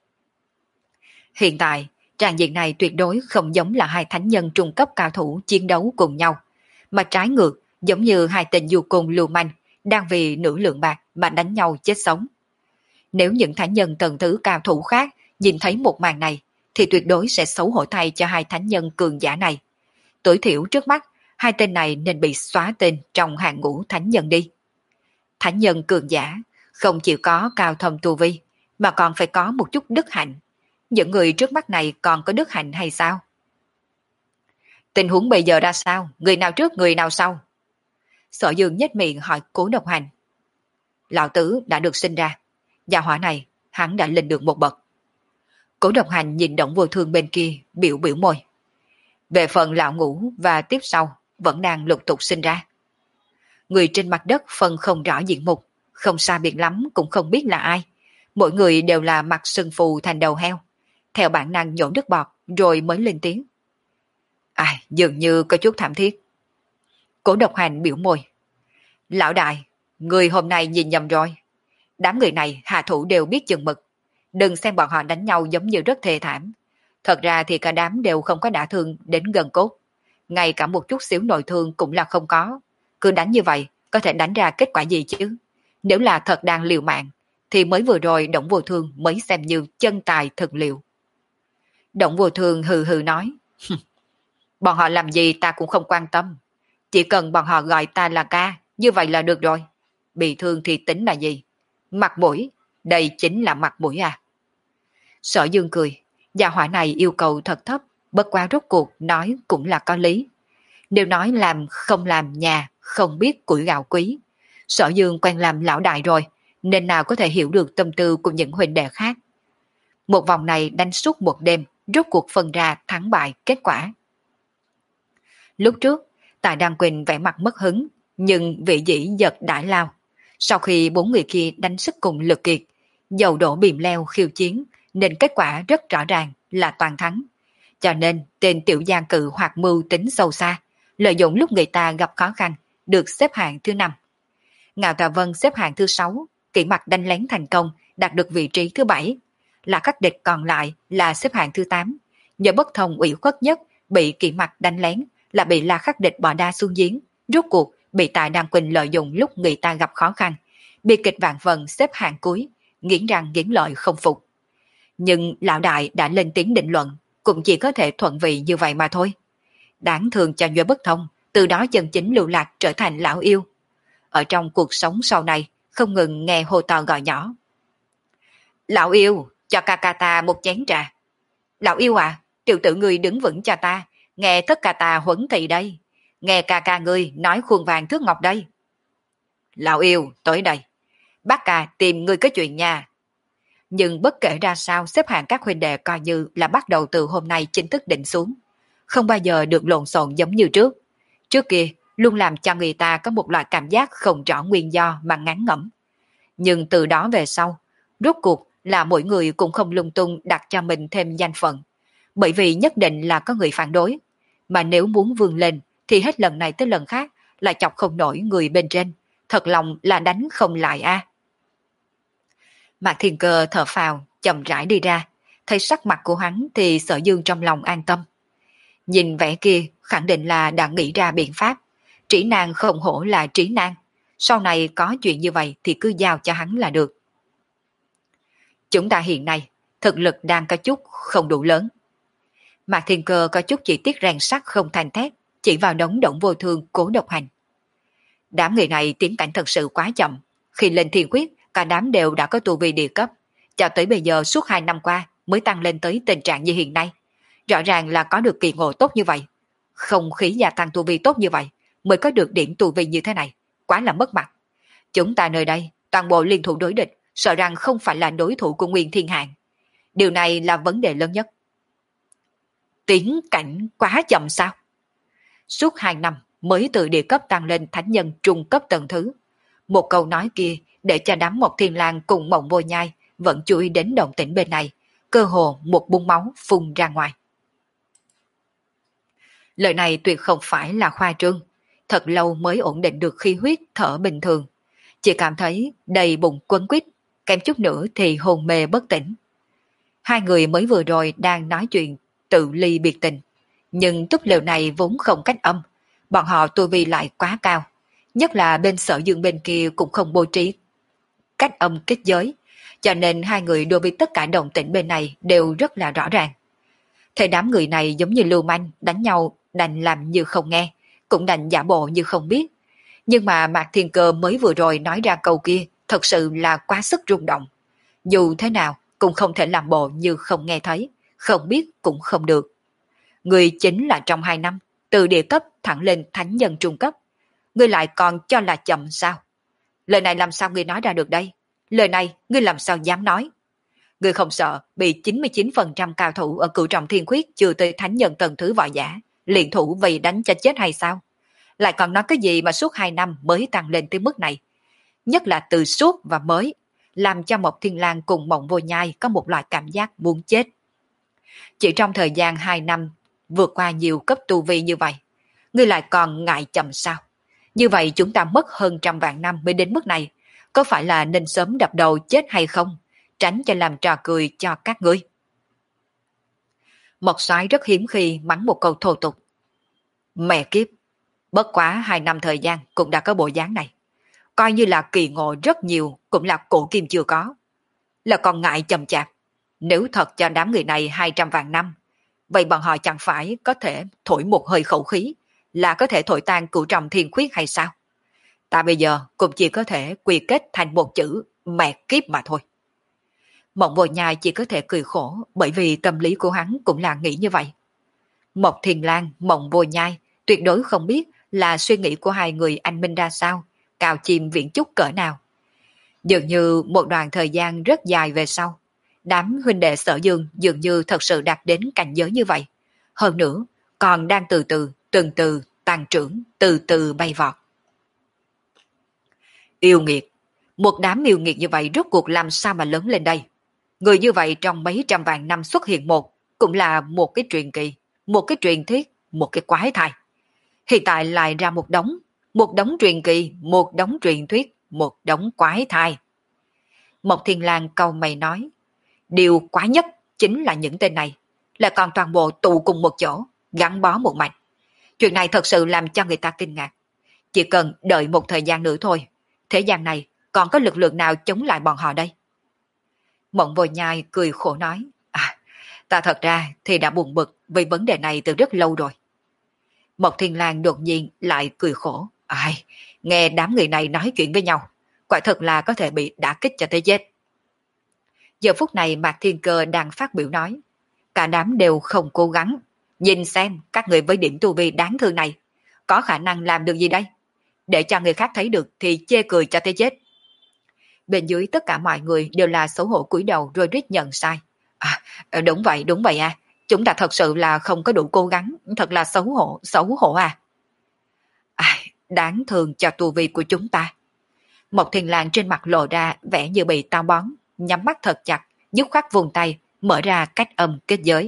[SPEAKER 1] Hiện tại, tràng diện này tuyệt đối không giống là hai thánh nhân trung cấp cao thủ chiến đấu cùng nhau, mà trái ngược giống như hai tên du côn lưu manh đang vì nửa lượng bạc mà đánh nhau chết sống. Nếu những thánh nhân tầng thứ cao thủ khác nhìn thấy một màn này, thì tuyệt đối sẽ xấu hổ thay cho hai thánh nhân cường giả này. Tối thiểu trước mắt, hai tên này nên bị xóa tên trong hàng ngũ thánh nhân đi. Thánh nhân cường giả không chỉ có cao thâm tu vi, mà còn phải có một chút đức hạnh. Những người trước mắt này còn có đức hạnh hay sao? Tình huống bây giờ ra sao? Người nào trước người nào sau? Sở Dương nhếch miệng hỏi Cố Độc Hành. Lão tử đã được sinh ra, gia hỏa này hắn đã lên được một bậc. Cố Độc Hành nhìn Đổng Vô Thương bên kia, biểu biểu môi. Về phần lão ngũ và tiếp sau vẫn đang lục tục sinh ra. Người trên mặt đất phân không rõ diện mục, không xa biệt lắm cũng không biết là ai. Mỗi người đều là mặt sưng phù thành đầu heo, theo bản năng nhổ nước bọt rồi mới lên tiếng. Ai, dường như có chút thảm thiết. Cố Độc Hành biểu môi. Lão đại, người hôm nay nhìn nhầm rồi. Đám người này hạ thủ đều biết chừng mực. Đừng xem bọn họ đánh nhau giống như rất thê thảm. Thật ra thì cả đám đều không có đả thương đến gần cốt. Ngay cả một chút xíu nội thương cũng là không có. Cứ đánh như vậy, có thể đánh ra kết quả gì chứ? Nếu là thật đang liều mạng, thì mới vừa rồi Đổng Vô Thương mới xem như chân tài thực liệu. Đổng Vô Thương hừ hừ nói. Bọn họ làm gì ta cũng không quan tâm. Chỉ cần bọn họ gọi ta là ca, như vậy là được rồi. Bị thương thì tính là gì? Mặt mũi, đây chính là mặt mũi à? Sở Dương cười, gia hỏa này yêu cầu thật thấp, bất quá rốt cuộc nói cũng là có lý. Nếu nói làm không làm nhà, không biết củi gạo quý. Sở Dương quen làm lão đại rồi, nên nào có thể hiểu được tâm tư của những huynh đệ khác. Một vòng này đánh suốt một đêm, rốt cuộc phân ra thắng bại kết quả. Lúc trước, Tạ Đăng Quỳnh vẻ mặt mất hứng, nhưng vị dĩ giật đại lao. Sau khi bốn người kia đánh sức cùng lực kiệt, dầu đổ bìm leo khiêu chiến, nên kết quả rất rõ ràng là toàn thắng. Cho nên tên tiểu gia cự hoặc mưu tính sâu xa, lợi dụng lúc người ta gặp khó khăn, được xếp hạng thứ năm. Ngạo Tà Vân xếp hạng thứ sáu, Kỷ Mặc đánh lén thành công, đạt được vị trí thứ bảy. Là Khắc Địch còn lại là xếp hạng thứ tám. Nhờ Bất Thông ủy khuất nhất bị Kỷ Mặc đánh lén, là bị La Khắc Địch bỏ đa xuống giếng, rốt cuộc bị Tạ Đăng Quỳnh lợi dụng lúc người ta gặp khó khăn, bi kịch vạn phần xếp hạng cuối, nghiến răng nghiến lợi không phục. Nhưng lão đại đã lên tiếng định luận, cũng chỉ có thể thuận vị như vậy mà thôi. Đáng thương cho Nhuệ Bất Thông, từ đó chân chính lưu lạc trở thành lão yêu. Ở trong cuộc sống sau này, không ngừng nghe hô to gọi nhỏ. Lão yêu, cho ca ca ta một chén trà. Lão yêu à, tiểu tử người đứng vững cho ta, nghe tất cả ta huấn thị đây. Nghe ca ca ngươi nói khuôn vàng thước ngọc đây. Lão yêu, tới đây. Bác ca tìm ngươi có chuyện nha. Nhưng bất kể ra sao, xếp hạng các huynh đệ coi như là bắt đầu từ hôm nay chính thức định xuống. Không bao giờ được lộn xộn giống như trước. Trước kia, luôn làm cho người ta có một loại cảm giác không rõ nguyên do mà ngán ngẩm. Nhưng từ đó về sau, rốt cuộc là mỗi người cũng không lung tung đặt cho mình thêm danh phận. Bởi vì nhất định là có người phản đối. Mà nếu muốn vươn lên, thì hết lần này tới lần khác lại chọc không nổi người bên trên. Thật lòng là đánh không lại a. À. Mạc Thiên Cơ thở phào, chậm rãi đi ra. Thấy sắc mặt của hắn thì Sở Dương trong lòng an tâm. Nhìn vẻ kia khẳng định là đã nghĩ ra biện pháp. Trĩ Nan không hổ là Trĩ Nan. Sau này có chuyện như vậy thì cứ giao cho hắn là được. Chúng ta hiện nay thực lực đang có chút không đủ lớn. Mạc Thiên Cơ có chút chỉ tiết rèn sắt không thành thép, chỉ vào đống Động Vô Thương cố độc hành. Đám người này tiến cảnh thật sự quá chậm. Khi lên thiên quyết, cả đám đều đã có tu vi địa cấp. Cho tới bây giờ suốt hai năm qua mới tăng lên tới tình trạng như hiện nay. Rõ ràng là có được kỳ ngộ tốt như vậy. Không khí gia tăng tu vi tốt như vậy mới có được điểm tu vi như thế này. Quá là mất mặt. Chúng ta nơi đây toàn bộ liên thủ đối địch, sợ rằng không phải là đối thủ của Nguyên Thiên Hạng. Điều này là vấn đề lớn nhất. Tiến cảnh quá chậm sao? Suốt hai năm mới từ địa cấp tăng lên thánh nhân trung cấp tầng thứ. Một câu nói kia để cho đám Mộc Thiên Lang cùng Mộng Vô Nhai vẫn chú ý đến động tĩnh bên này, cơ hồ một bung máu phun ra ngoài. Lời này tuyệt không phải là khoa trương, thật lâu mới ổn định được khí huyết thở bình thường. Chỉ cảm thấy đầy bụng quấn quýt, kém chút nữa thì hôn mê bất tỉnh. Hai người mới vừa rồi đang nói chuyện tự ly biệt tình, nhưng túp lều này vốn không cách âm, bọn họ tu vi lại quá cao, nhất là bên Sở Dương bên kia cũng không bố trí cách âm kết giới, cho nên hai người đối với tất cả động tĩnh bên này đều rất là rõ ràng. Thấy đám người này giống như lưu manh đánh nhau, đành làm như không nghe, cũng đành giả bộ như không biết. Nhưng mà Mạc Thiên Cơ mới vừa rồi nói ra câu kia thật sự là quá sức rung động. Dù thế nào cũng không thể làm bộ như không nghe thấy, không biết cũng không được. Người chính là trong hai năm, từ địa cấp thẳng lên thánh nhân trung cấp. Ngươi lại còn cho là chậm sao? Lời này làm sao ngươi nói ra được đây? Lời này ngươi làm sao dám nói? Ngươi không sợ bị chín mươi chín phần trăm cao thủ ở cửu trọng thiên khuyết chưa tới thánh nhân tầng thứ võ giả, liền thủ vì đánh cho chết hay sao? Lại còn nói cái gì mà suốt hai năm mới tăng lên tới mức này? Nhất là từ suốt và mới, làm cho Mộc Thiên Lang cùng Mộng Vô Nhai có một loại cảm giác muốn chết. Chỉ trong thời gian hai năm, vượt qua nhiều cấp tu vi như vậy, ngươi lại còn ngại chậm sao? Như vậy chúng ta mất hơn trăm vạn năm mới đến mức này, có phải là nên sớm đập đầu chết hay không? Tránh cho làm trò cười cho các ngươi. Mộc Soái rất hiếm khi mắng một câu thô tục. Mẹ kiếp, bất quá hai năm thời gian cũng đã có bộ dáng này. Coi như là kỳ ngộ rất nhiều, cũng là cổ kim chưa có. Là còn ngại chậm chạp. Nếu thật cho đám người này hai trăm vạn năm, vậy bọn họ chẳng phải có thể thổi một hơi khẩu khí, là có thể thổi tan cửu trọng thiên khuyết hay sao? Ta bây giờ cũng chỉ có thể quy kết thành một chữ mẹ kiếp mà thôi. Mộng Vô Nhai chỉ có thể cười khổ, bởi vì tâm lý của hắn cũng là nghĩ như vậy. Mộc Thiên Lang, Mộng Vô Nhai tuyệt đối không biết là suy nghĩ của hai người anh minh ra sao, cao chim viễn chúc cỡ nào. Dường như một đoạn thời gian rất dài về sau, đám huynh đệ Sở Dương dường như thật sự đạt đến cảnh giới như vậy. Hơn nữa, còn đang từ từ, từng từ, tăng trưởng, từ từ bay vọt. Yêu nghiệt, một đám yêu nghiệt như vậy rốt cuộc làm sao mà lớn lên đây? Người như vậy trong mấy trăm vạn năm xuất hiện một, cũng là một cái truyền kỳ, một cái truyền thuyết, một cái quái thai. Hiện tại lại ra một đống, một đống truyền kỳ, một đống truyền thuyết, một đống quái thai. Mộc Thiên Lang cau mày nói, điều quái nhất chính là những tên này, là còn toàn bộ tụ cùng một chỗ, gắn bó một mạch. Chuyện này thật sự làm cho người ta kinh ngạc. Chỉ cần đợi một thời gian nữa thôi, thế gian này còn có lực lượng nào chống lại bọn họ đây? Mộng Vô Nhai cười khổ nói, à, ta thật ra thì đã buồn bực vì vấn đề này từ rất lâu rồi. Mộc Thiên Lang đột nhiên lại cười khổ, ai, nghe đám người này nói chuyện với nhau, quả thật là có thể bị đả kích cho tới chết. Giờ phút này Mạc Thiên Cơ đang phát biểu nói, cả đám đều không cố gắng, nhìn xem các người với điểm tu vi đáng thương này, có khả năng làm được gì đây? Để cho người khác thấy được thì chê cười cho tới chết. Bên dưới tất cả mọi người đều là xấu hổ cúi đầu rồi rít nhận sai. À, đúng vậy, đúng vậy à. Chúng ta thật sự là không có đủ cố gắng, thật là xấu hổ, xấu hổ à. À, đáng thương cho tu vi của chúng ta. Mộc Thiên Lang trên mặt lộ ra vẻ như bị táo bón, nhắm mắt thật chặt, dứt khoát vùng tay, mở ra cách âm kết giới.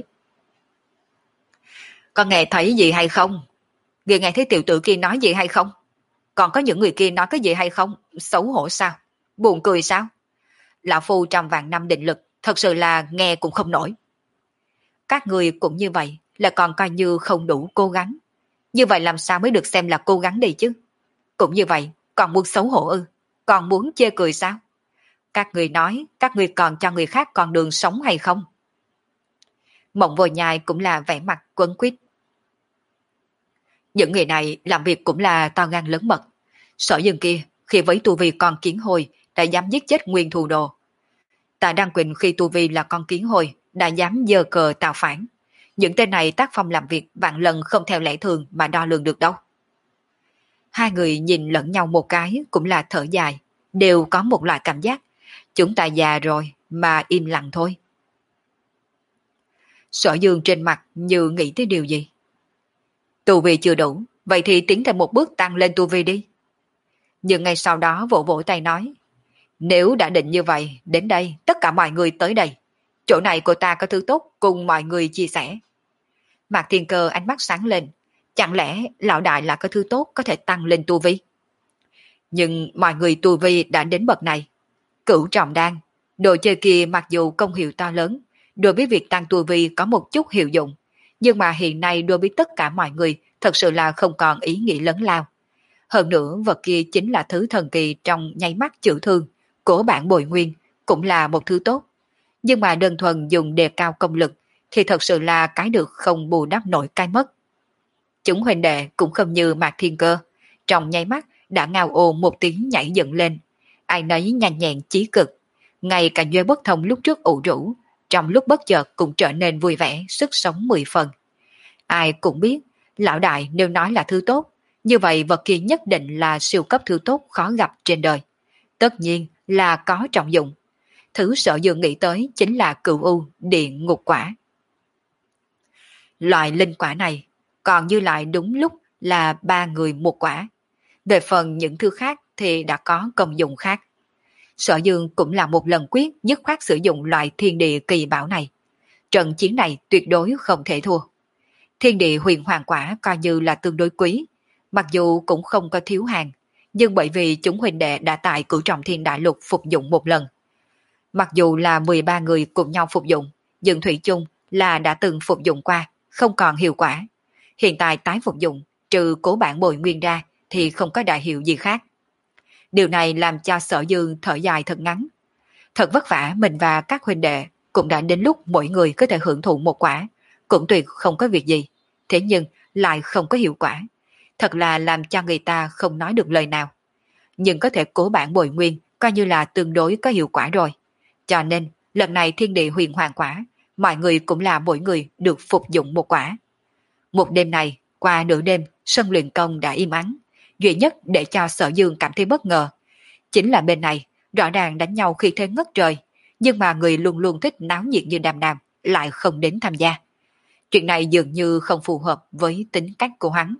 [SPEAKER 1] Có nghe thấy gì hay không? Người nghe thấy tiểu tử kia nói gì hay không? Còn có những người kia nói cái gì hay không? Xấu hổ sao? Buồn cười sao? Lão Phu trăm vạn năm định lực, thật sự là nghe cũng không nổi. Các người cũng như vậy, là còn coi như không đủ cố gắng. Như vậy làm sao mới được xem là cố gắng đi chứ? Cũng như vậy, còn muốn xấu hổ ư? Còn muốn chê cười sao? Các người nói, các người còn cho người khác còn đường sống hay không? Mộng Vô Nhai cũng là vẻ mặt quấn quýt. Những người này làm việc cũng là to gan lớn mật. Sở Dương kia, khi với tu vi con kiến hồi, đã dám giết chết nguyên thù đồ. Tạ Đăng Quỳnh khi tu vi là con kiến hồi, đã dám giơ cờ tạo phản. Những tên này tác phong làm việc vạn lần không theo lẽ thường mà đo lường được đâu. Hai người nhìn lẫn nhau một cái cũng là thở dài, đều có một loại cảm giác. Chúng ta già rồi mà im lặng thôi. Sở Dương trên mặt như nghĩ tới điều gì. Tu vi chưa đủ, vậy thì tiến thêm một bước tăng lên tu vi đi. Nhưng ngay sau đó vỗ vỗ tay nói, nếu đã định như vậy, đến đây, tất cả mọi người tới đây. Chỗ này của ta có thứ tốt cùng mọi người chia sẻ. Mạc Thiên Cơ ánh mắt sáng lên, chẳng lẽ lão đại là có thứ tốt có thể tăng lên tu vi? Nhưng mọi người tu vi đã đến bậc này. Cửu trọng đan, đồ chơi kia mặc dù công hiệu to lớn, đối với việc tăng tu vi có một chút hiệu dụng, nhưng mà hiện nay đối với tất cả mọi người thật sự là không còn ý nghĩa lớn lao. Hơn nữa vật kia chính là thứ thần kỳ trong nháy mắt chữa thương, của bản bồi nguyên, cũng là một thứ tốt. Nhưng mà đơn thuần dùng đề cao công lực thì thật sự là cái được không bù đắp nổi cái mất. Chúng huynh đệ cũng không như Mạc Thiên Cơ, trong nháy mắt đã ngao ồ một tiếng nhảy dựng lên, ai nấy nhanh nhẹn chí cực, ngay cả Duy Bất Thông lúc trước ủ rũ, trong lúc bất chợt cũng trở nên vui vẻ, sức sống mười phần. Ai cũng biết, lão đại nếu nói là thứ tốt, như vậy vật kia nhất định là siêu cấp thứ tốt khó gặp trên đời. Tất nhiên là có trọng dụng. Thứ Sở Dương nghĩ tới chính là cửu u điện ngục quả. Loại linh quả này còn như lại đúng lúc là ba người một quả. Về phần những thứ khác thì đã có công dụng khác. Sở Dương cũng là một lần quyết dứt khoát sử dụng loại thiên địa kỳ bảo này. Trận chiến này tuyệt đối không thể thua. Thiên địa huyền hoàng quả coi như là tương đối quý, mặc dù cũng không có thiếu hàng, nhưng bởi vì chúng huynh đệ đã tại cửu trọng thiên đại lục phục dụng một lần. Mặc dù là mười ba người cùng nhau phục dụng, nhưng thủy chung là đã từng phục dụng qua, không còn hiệu quả. Hiện tại tái phục dụng, trừ cố bản bồi nguyên ra thì không có đại hiệu gì khác. Điều này làm cho Sở Dương thở dài thật ngắn. Thật vất vả mình và các huynh đệ cũng đã đến lúc mỗi người có thể hưởng thụ một quả, cũng tuyệt không có việc gì, thế nhưng lại không có hiệu quả. Thật là làm cho người ta không nói được lời nào. Nhưng có thể cố bản bồi nguyên coi như là tương đối có hiệu quả rồi. Cho nên lần này thiên địa huyền hoàng quả, mọi người cũng là mỗi người được phục dụng một quả. Một đêm này, qua nửa đêm, sân luyện công đã im ắng. Duy nhất để cho Sở Dương cảm thấy bất ngờ chính là bên này rõ ràng đánh nhau khi thế ngất trời, nhưng mà người luôn luôn thích náo nhiệt như Đàm Đàm lại không đến tham gia. Chuyện này dường như không phù hợp với tính cách của hắn.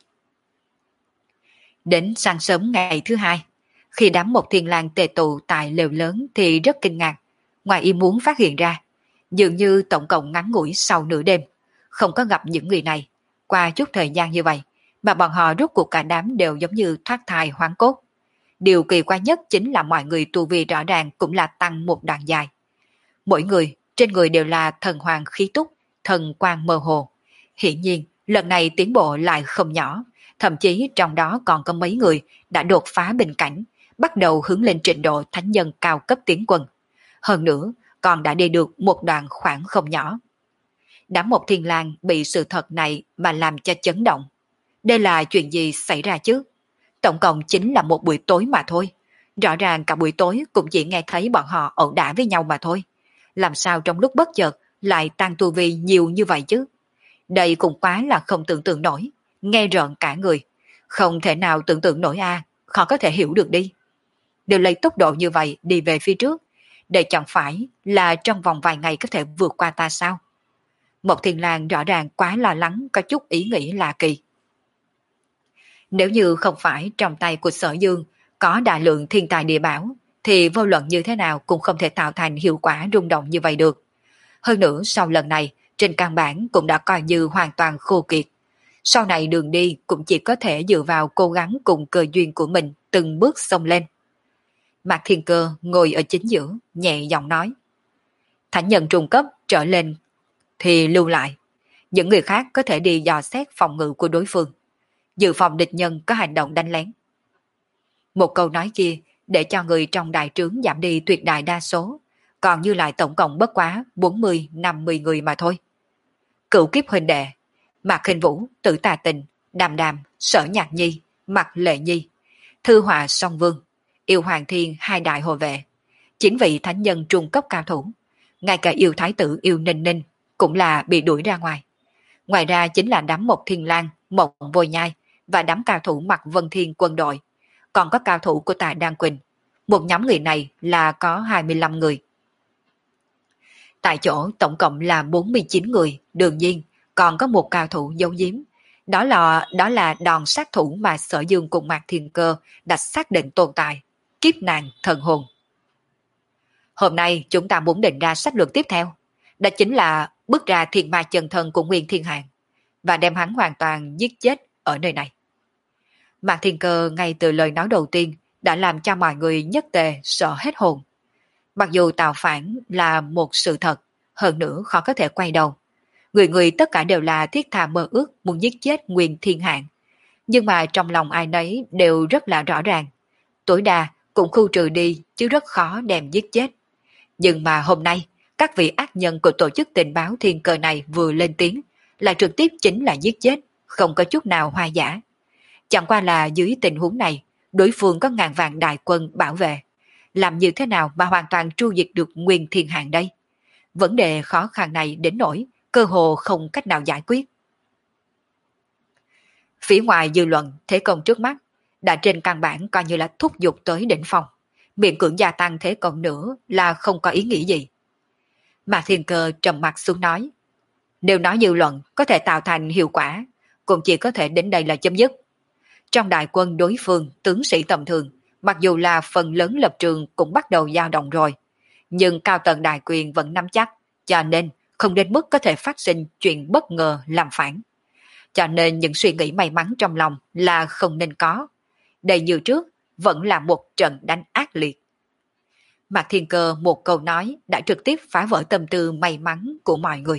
[SPEAKER 1] Đến sáng sớm ngày thứ hai, khi đám một thiên lang tề tụ tại lều lớn thì rất kinh ngạc, ngoài ý muốn phát hiện ra, dường như tổng cộng ngắn ngủi sau nửa đêm, không có gặp những người này. Qua chút thời gian như vậy, mà bọn họ rốt cuộc cả đám đều giống như thoát thai hoán cốt. Điều kỳ quái nhất chính là mọi người tu vi rõ ràng cũng là tăng một đoạn dài. Mỗi người, trên người đều là thần hoàng khí túc, thần quang mơ hồ. Hiển nhiên, lần này tiến bộ lại không nhỏ, thậm chí trong đó còn có mấy người đã đột phá bình cảnh, bắt đầu hướng lên trình độ thánh nhân cao cấp tiến quân. Hơn nữa, còn đã đi được một đoạn khoảng không nhỏ. Đám một thiên lang bị sự thật này mà làm cho chấn động. Đây là chuyện gì xảy ra chứ? Tổng cộng chính là một buổi tối mà thôi. Rõ ràng cả buổi tối cũng chỉ nghe thấy bọn họ ẩu đả với nhau mà thôi. Làm sao trong lúc bất chợt lại tăng tu vi nhiều như vậy chứ? Đây cũng quá là không tưởng tượng nổi. Nghe rợn cả người. Không thể nào tưởng tượng nổi a, khó có thể hiểu được đi. Đều lấy tốc độ như vậy đi về phía trước. Đây chẳng phải là trong vòng vài ngày có thể vượt qua ta sao? Một thiên lang rõ ràng quá lo lắng, có chút ý nghĩ lạ kỳ. Nếu như không phải trong tay của Sở Dương có đại lượng thiên tài địa bảo, thì vô luận như thế nào cũng không thể tạo thành hiệu quả rung động như vậy được. Hơn nữa sau lần này, trên căn bản cũng đã coi như hoàn toàn khô kiệt. Sau này đường đi cũng chỉ có thể dựa vào cố gắng cùng cơ duyên của mình từng bước xông lên. Mạc Thiên Cơ ngồi ở chính giữa, nhẹ giọng nói. Thánh nhân trung cấp trở lên thì lưu lại. Những người khác có thể đi dò xét phòng ngự của đối phương, dự phòng địch nhân có hành động đánh lén. Một câu nói kia để cho người trong đại trướng giảm đi tuyệt đại đa số, còn như lại tổng cộng bất quá bốn mươi năm mươi người mà thôi. Cửu kiếp huynh đệ, Mạc Khinh Vũ, Tử Tà Tình, Đàm Đàm, Sở Nhạc Nhi, Mạc Lệ Nhi, Thư Họa Song Vương, Yêu Hoàng Thiên hai đại hộ vệ, chính vị thánh nhân trung cấp cao thủ, ngay cả yêu thái tử Yêu Ninh Ninh cũng là bị đuổi ra ngoài. Ngoài ra chính là đám Mộc Thiên Lang, Mộc Vô Nhai và đám cao thủ mặc Vân Thiên quân đội, còn có cao thủ của Tạ Đan Quỳnh. Một nhóm người này là có hai mươi lăm người. Tại chỗ tổng cộng là bốn mươi chín người, đương nhiên còn có một cao thủ giấu giếm. Đó là đó là đòn sát thủ mà Sở Dương cùng Mạc Thiên Cơ đã xác định tồn tại, kiếp nạn thần hồn. Hôm nay chúng ta muốn định ra sách lược tiếp theo, đó chính là bước ra thiên ma chân thân của Nguyên Thiên Hạng và đem hắn hoàn toàn giết chết ở nơi này. Mạc Thiên Cơ ngay từ lời nói đầu tiên đã làm cho mọi người nhất tề sợ hết hồn. Mặc dù tạo phản là một sự thật, hơn nữa khó có thể quay đầu. Người người tất cả đều là thiết tha mơ ước muốn giết chết Nguyên Thiên Hạng. Nhưng mà trong lòng ai nấy đều rất là rõ ràng. Tối đa cũng khu trừ đi chứ rất khó đem giết chết. Nhưng mà hôm nay, các vị ác nhân của tổ chức tình báo Thiên Cơ này vừa lên tiếng là trực tiếp chính là giết chết, không có chút nào hoa giả. Chẳng qua là dưới tình huống này, đối phương có ngàn vạn đại quân bảo vệ. Làm như thế nào mà hoàn toàn tru diệt được Nguyên Thiên Hạng đây? Vấn đề khó khăn này đến nỗi cơ hồ không cách nào giải quyết. Phía ngoài dư luận thế công trước mắt đã trên căn bản coi như là thúc giục tới đỉnh phong. Miễn cưỡng gia tăng thế công nữa là không có ý nghĩ gì. Mà Thiên Cơ trầm mặt xuống nói, nếu nói dư luận có thể tạo thành hiệu quả, cũng chỉ có thể đến đây là chấm dứt. Trong đại quân đối phương, tướng sĩ tầm thường, mặc dù là phần lớn lập trường cũng bắt đầu dao động rồi, nhưng cao tầng đại quyền vẫn nắm chắc, cho nên không đến mức có thể phát sinh chuyện bất ngờ làm phản. Cho nên những suy nghĩ may mắn trong lòng là không nên có. Đây như trước, vẫn là một trận đánh ác liệt. Mạc Thiên Cơ một câu nói đã trực tiếp phá vỡ tâm tư may mắn của mọi người.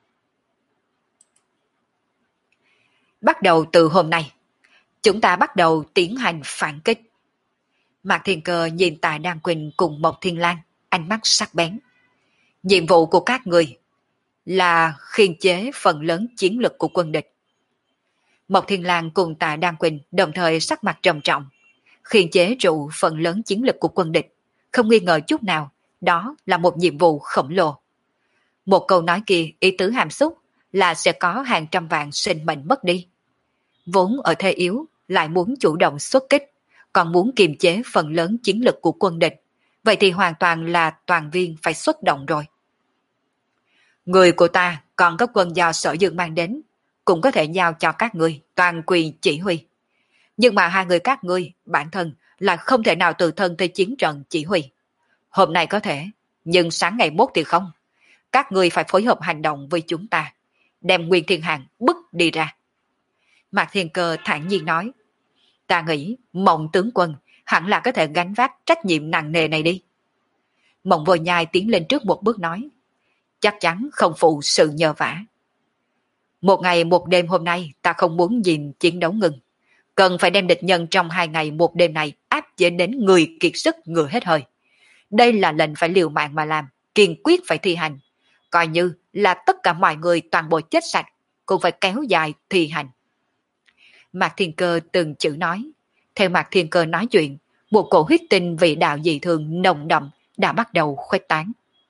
[SPEAKER 1] Bắt đầu từ hôm nay, chúng ta bắt đầu tiến hành phản kích. Mạc Thiên Cơ nhìn Tạ Đan Quỳnh cùng Mộc Thiên Lang, ánh mắt sắc bén. Nhiệm vụ của các người là khiên chế phần lớn chiến lực của quân địch. Mộc Thiên Lang cùng Tạ Đan Quỳnh đồng thời sắc mặt trầm trọng. Khiên chế trụ phần lớn chiến lực của quân địch, không nghi ngờ chút nào, đó là một nhiệm vụ khổng lồ. Một câu nói kia ý tứ hàm xúc là sẽ có hàng trăm vạn sinh mệnh mất đi. Vốn ở thế yếu, lại muốn chủ động xuất kích, còn muốn kiềm chế phần lớn chiến lực của quân địch, vậy thì hoàn toàn là toàn viên phải xuất động rồi. Người của ta còn có quân do Sở Dương mang đến, cũng có thể giao cho các ngươi toàn quyền chỉ huy. Nhưng mà hai người các ngươi, bản thân là không thể nào tự thân tới chiến trận chỉ huy. Hôm nay có thể, nhưng sáng ngày mốt thì không. Các ngươi phải phối hợp hành động với chúng ta, đem Nguyên Thiên Hạng bức đi ra. Mạc Thiên Cơ thản nhiên nói, ta nghĩ Mộng tướng quân hẳn là có thể gánh vác trách nhiệm nặng nề này đi. Mộng Vô Nhai tiến lên trước một bước nói, chắc chắn không phụ sự nhờ vả. Một ngày một đêm hôm nay ta không muốn nhìn chiến đấu ngừng. Cần phải đem địch nhân trong hai ngày một đêm này áp chế đến người kiệt sức ngựa hết hơi. Đây là lệnh phải liều mạng mà làm, kiên quyết phải thi hành. Coi như là tất cả mọi người toàn bộ chết sạch, cũng phải kéo dài thi hành. Mạc Thiên Cơ từng chữ nói. Theo Mạc Thiên Cơ nói chuyện, một cổ huyết tinh vị đạo dị thường nồng đậm đã bắt đầu khuếch tán.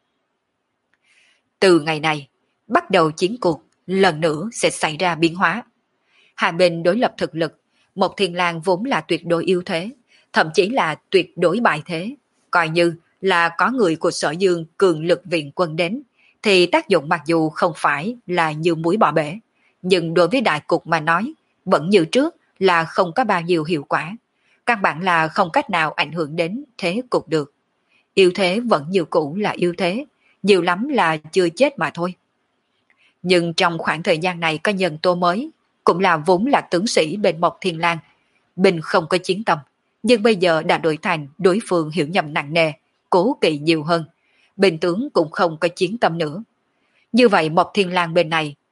[SPEAKER 1] Từ ngày này, bắt đầu chiến cuộc, lần nữa sẽ xảy ra biến hóa. Hai bên đối lập thực lực, Mộc Thiên Lang vốn là tuyệt đối yếu thế, thậm chí là tuyệt đối bại thế. Coi như là có người của Sở Dương cường lực viện quân đến, thì tác dụng mặc dù không phải là như muối bỏ bể, nhưng đối với đại cục mà nói, vẫn như trước là không có bao nhiêu hiệu quả. Căn bản là không cách nào ảnh hưởng đến thế cục được. Yếu thế vẫn như cũ là yếu thế, nhiều lắm là chưa chết mà thôi. Nhưng trong khoảng thời gian này có nhân tố mới, cũng là vốn là tướng sĩ bên Mộc Thiên Lang. Bình không có chiến tâm, nhưng bây giờ đã đổi thành đối phương hiểu nhầm nặng nề, cố kỵ nhiều hơn. Bình tướng cũng không có chiến tâm nữa. Như vậy Mộc Thiên Lang bên này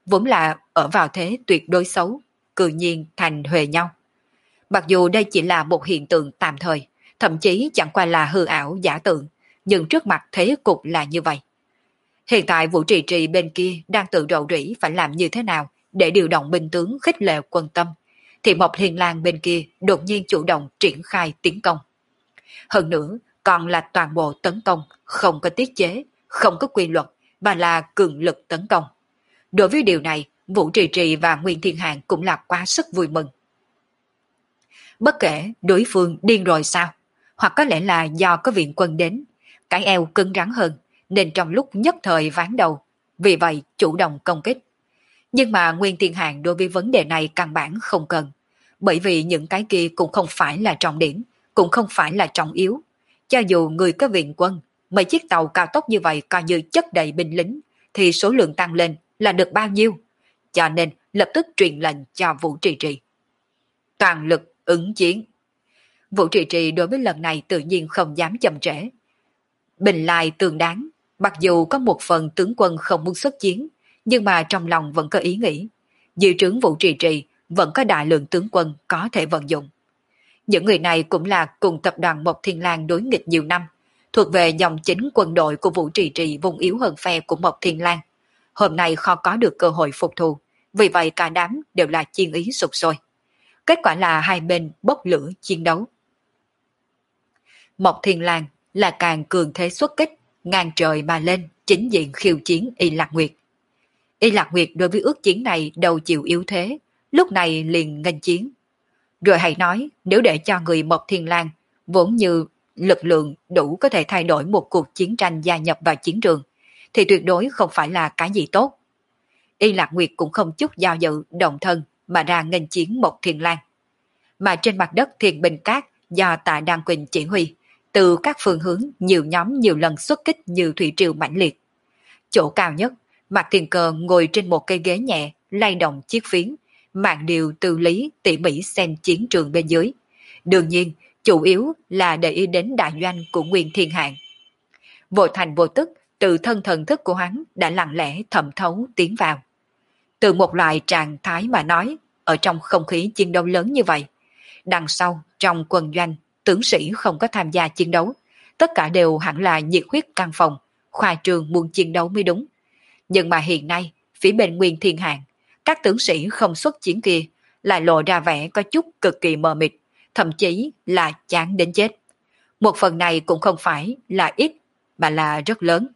[SPEAKER 1] vốn là ở vào thế tuyệt đối xấu, cự nhiên thành huề nhau. Mặc dù đây chỉ là một hiện tượng tạm thời, thậm chí chẳng qua là hư ảo giả tượng, nhưng trước mặt thế cục là như vậy. Hiện tại Vũ Trì Trì bên kia đang tự rầu rĩ phải làm như thế nào để điều động binh tướng khích lệ quân tâm, thì Mộc Thiên Lang bên kia đột nhiên chủ động triển khai tiến công. Hơn nữa, còn là toàn bộ tấn công, không có tiết chế, không có quy luật, mà là cường lực tấn công. Đối với điều này, Vũ Trì Trì và Nguyên Thiên Hạng cũng là quá sức vui mừng. Bất kể đối phương điên rồi sao, hoặc có lẽ là do có viện quân đến, cái eo cứng rắn hơn, nên trong lúc nhất thời ván đầu, vì vậy chủ động công kích. Nhưng mà Nguyên Thiên Hạng đối với vấn đề này căn bản không cần, bởi vì những cái kia cũng không phải là trọng điểm, cũng không phải là trọng yếu. Cho dù người có viện quân, mấy chiếc tàu cao tốc như vậy coi như chất đầy binh lính, thì số lượng tăng lên là được bao nhiêu? Cho nên lập tức truyền lệnh cho Vũ Trì Trì. Toàn lực ứng chiến. Vũ Trì Trì đối với lần này tự nhiên không dám chậm trễ. Bình lai tương đáng, mặc dù có một phần tướng quân không muốn xuất chiến, nhưng mà trong lòng vẫn có ý nghĩ. Dự trướng Vũ Trì Trì vẫn có đại lượng tướng quân có thể vận dụng. Những người này cũng là cùng tập đoàn Mộc Thiên Lang đối nghịch nhiều năm, thuộc về dòng chính quân đội của Vũ Trì Trì vùng yếu hơn phe của Mộc Thiên Lang. Hôm nay khó có được cơ hội phục thù, vì vậy cả đám đều là chiên ý sục sôi. Kết quả là hai bên bốc lửa chiến đấu. Mộc Thiên Lang là càng cường thế xuất kích, ngang trời mà lên, chính diện khiêu chiến Y Lạc Nguyệt. Y Lạc Nguyệt đối với ước chiến này đầu chịu yếu thế, lúc này liền nghênh chiến. Rồi hãy nói, nếu để cho người Mộc Thiên Lang vốn như lực lượng đủ có thể thay đổi một cuộc chiến tranh gia nhập vào chiến trường, thì tuyệt đối không phải là cái gì tốt. Y Lạc Nguyệt cũng không chút do dự động thân mà ra nghênh chiến Mộc Thiên Lang. Mà trên mặt đất Thiên Bình Cát do Tạ Đan Quỳnh chỉ huy, từ các phương hướng nhiều nhóm nhiều lần xuất kích như thủy triều mãnh liệt. Chỗ cao nhất, Mạc Thiên Cơ ngồi trên một cây ghế nhẹ, lay động chiếc phiến, mạng điều từ lý tỉ mỉ xem chiến trường bên dưới. Đương nhiên, chủ yếu là để ý đến đại doanh của Nguyên Thiên Hạng. Vô thành vô tức, từ thân thần thức của hắn đã lặng lẽ thẩm thấu tiến vào. Từ một loại trạng thái mà nói, ở trong không khí chiến đấu lớn như vậy, đằng sau, trong quân doanh, tướng sĩ không có tham gia chiến đấu, tất cả đều hẳn là nhiệt huyết căng phòng, khoa trường muốn chiến đấu mới đúng. Nhưng mà hiện nay, phía bên Nguyên Thiên Hạng, các tướng sĩ không xuất chiến kia lại lộ ra vẻ có chút cực kỳ mờ mịt, thậm chí là chán đến chết. Một phần này cũng không phải là ít, mà là rất lớn.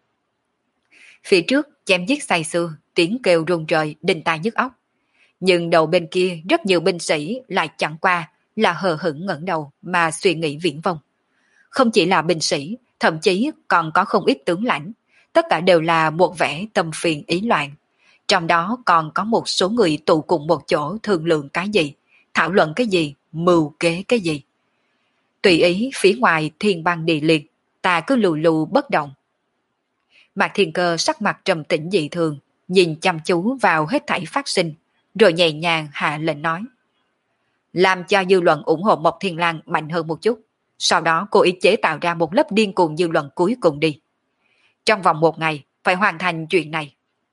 [SPEAKER 1] Phía trước chém giết say sưa, tiếng kêu rung trời, đinh tai nhức óc. Nhưng đầu bên kia rất nhiều binh sĩ lại chẳng qua là hờ hững ngẩng đầu mà suy nghĩ viễn vông. Không chỉ là binh sĩ, thậm chí còn có không ít tướng lãnh, tất cả đều là một vẻ tâm phiền ý loạn. Trong đó còn có một số người tụ cùng một chỗ thương lượng cái gì, thảo luận cái gì, mưu kế cái gì. Tùy ý phía ngoài thiên băng địa liệt, ta cứ lù lù bất động. Mạc Thiên Cơ sắc mặt trầm tĩnh dị thường, nhìn chăm chú vào hết thảy phát sinh, rồi nhẹ nhàng hạ lệnh nói. Làm cho dư luận ủng hộ Mộc Thiên Lang mạnh hơn một chút, sau đó cô ý chế tạo ra một lớp điên cuồng dư luận cuối cùng đi. Trong vòng một ngày, phải hoàn thành chuyện này.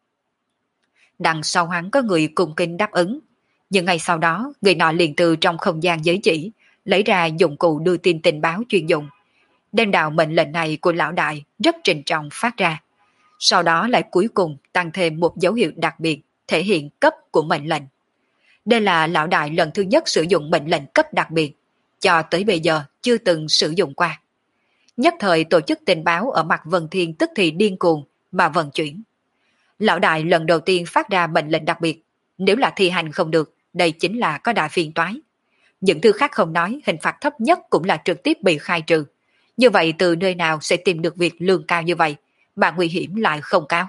[SPEAKER 1] Đằng sau hắn có người cùng kinh đáp ứng, nhưng ngày sau đó, người nọ liền từ trong không gian giới chỉ, lấy ra dụng cụ đưa tin tình báo chuyên dụng, đem đạo mệnh lệnh này của lão đại rất trình trọng phát ra. Sau đó lại cuối cùng tăng thêm một dấu hiệu đặc biệt thể hiện cấp của mệnh lệnh. Đây là lão đại lần thứ nhất sử dụng mệnh lệnh cấp đặc biệt, cho tới bây giờ chưa từng sử dụng qua. Nhất thời tổ chức tình báo ở mặt Vân Thiên tức thì điên cuồng mà vận chuyển. Lão đại lần đầu tiên phát ra mệnh lệnh đặc biệt, nếu là thi hành không được, đây chính là có đại phiền toái. Những thứ khác không nói, hình phạt thấp nhất cũng là trực tiếp bị khai trừ. Như vậy từ nơi nào sẽ tìm được việc lương cao như vậy, mà nguy hiểm lại không cao.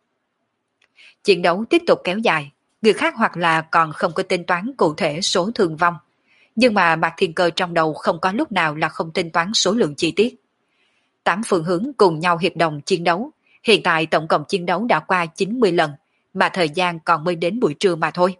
[SPEAKER 1] Chiến đấu tiếp tục kéo dài, người khác hoặc là còn không có tính toán cụ thể số thương vong. Nhưng mà Mạc Thiên Cơ trong đầu không có lúc nào là không tính toán số lượng chi tiết. Tám phương hướng cùng nhau hiệp đồng chiến đấu, hiện tại tổng cộng chiến đấu đã qua chín mươi lần, mà thời gian còn mới đến buổi trưa mà thôi.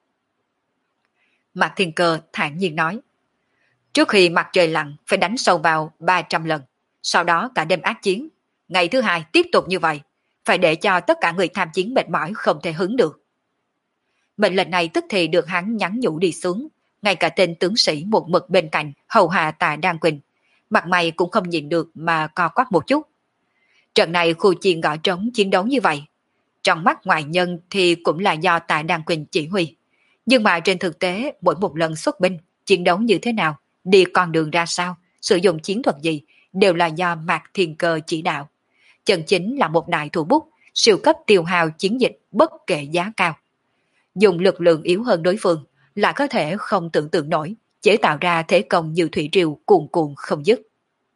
[SPEAKER 1] Mạc Thiên Cơ thản nhiên nói, trước khi mặt trời lặn phải đánh sâu vào ba trăm lần, sau đó cả đêm ác chiến, ngày thứ hai tiếp tục như vậy, phải để cho tất cả người tham chiến mệt mỏi không thể hứng được. Mệnh lệnh này tức thì được hắn nhắn nhủ đi xuống, ngay cả tên tướng sĩ một mực bên cạnh hầu hạ Tạ Đan Quỳnh, mặt mày cũng không nhìn được mà co quắp một chút. Trận này khu chiên gõ trống chiến đấu như vậy, trong mắt ngoại nhân thì cũng là do Tạ Đan Quỳnh chỉ huy, nhưng mà trên thực tế mỗi một lần xuất binh, chiến đấu như thế nào, đi con đường ra sao, sử dụng chiến thuật gì, đều là do Mạc Thiên Cơ chỉ đạo. Chân chính là một đại thủ bút, siêu cấp tiêu hao chiến dịch bất kể giá cao. Dùng lực lượng yếu hơn đối phương, là có thể không tưởng tượng nổi, chế tạo ra thế công như thủy triều cuồn cuộn không dứt.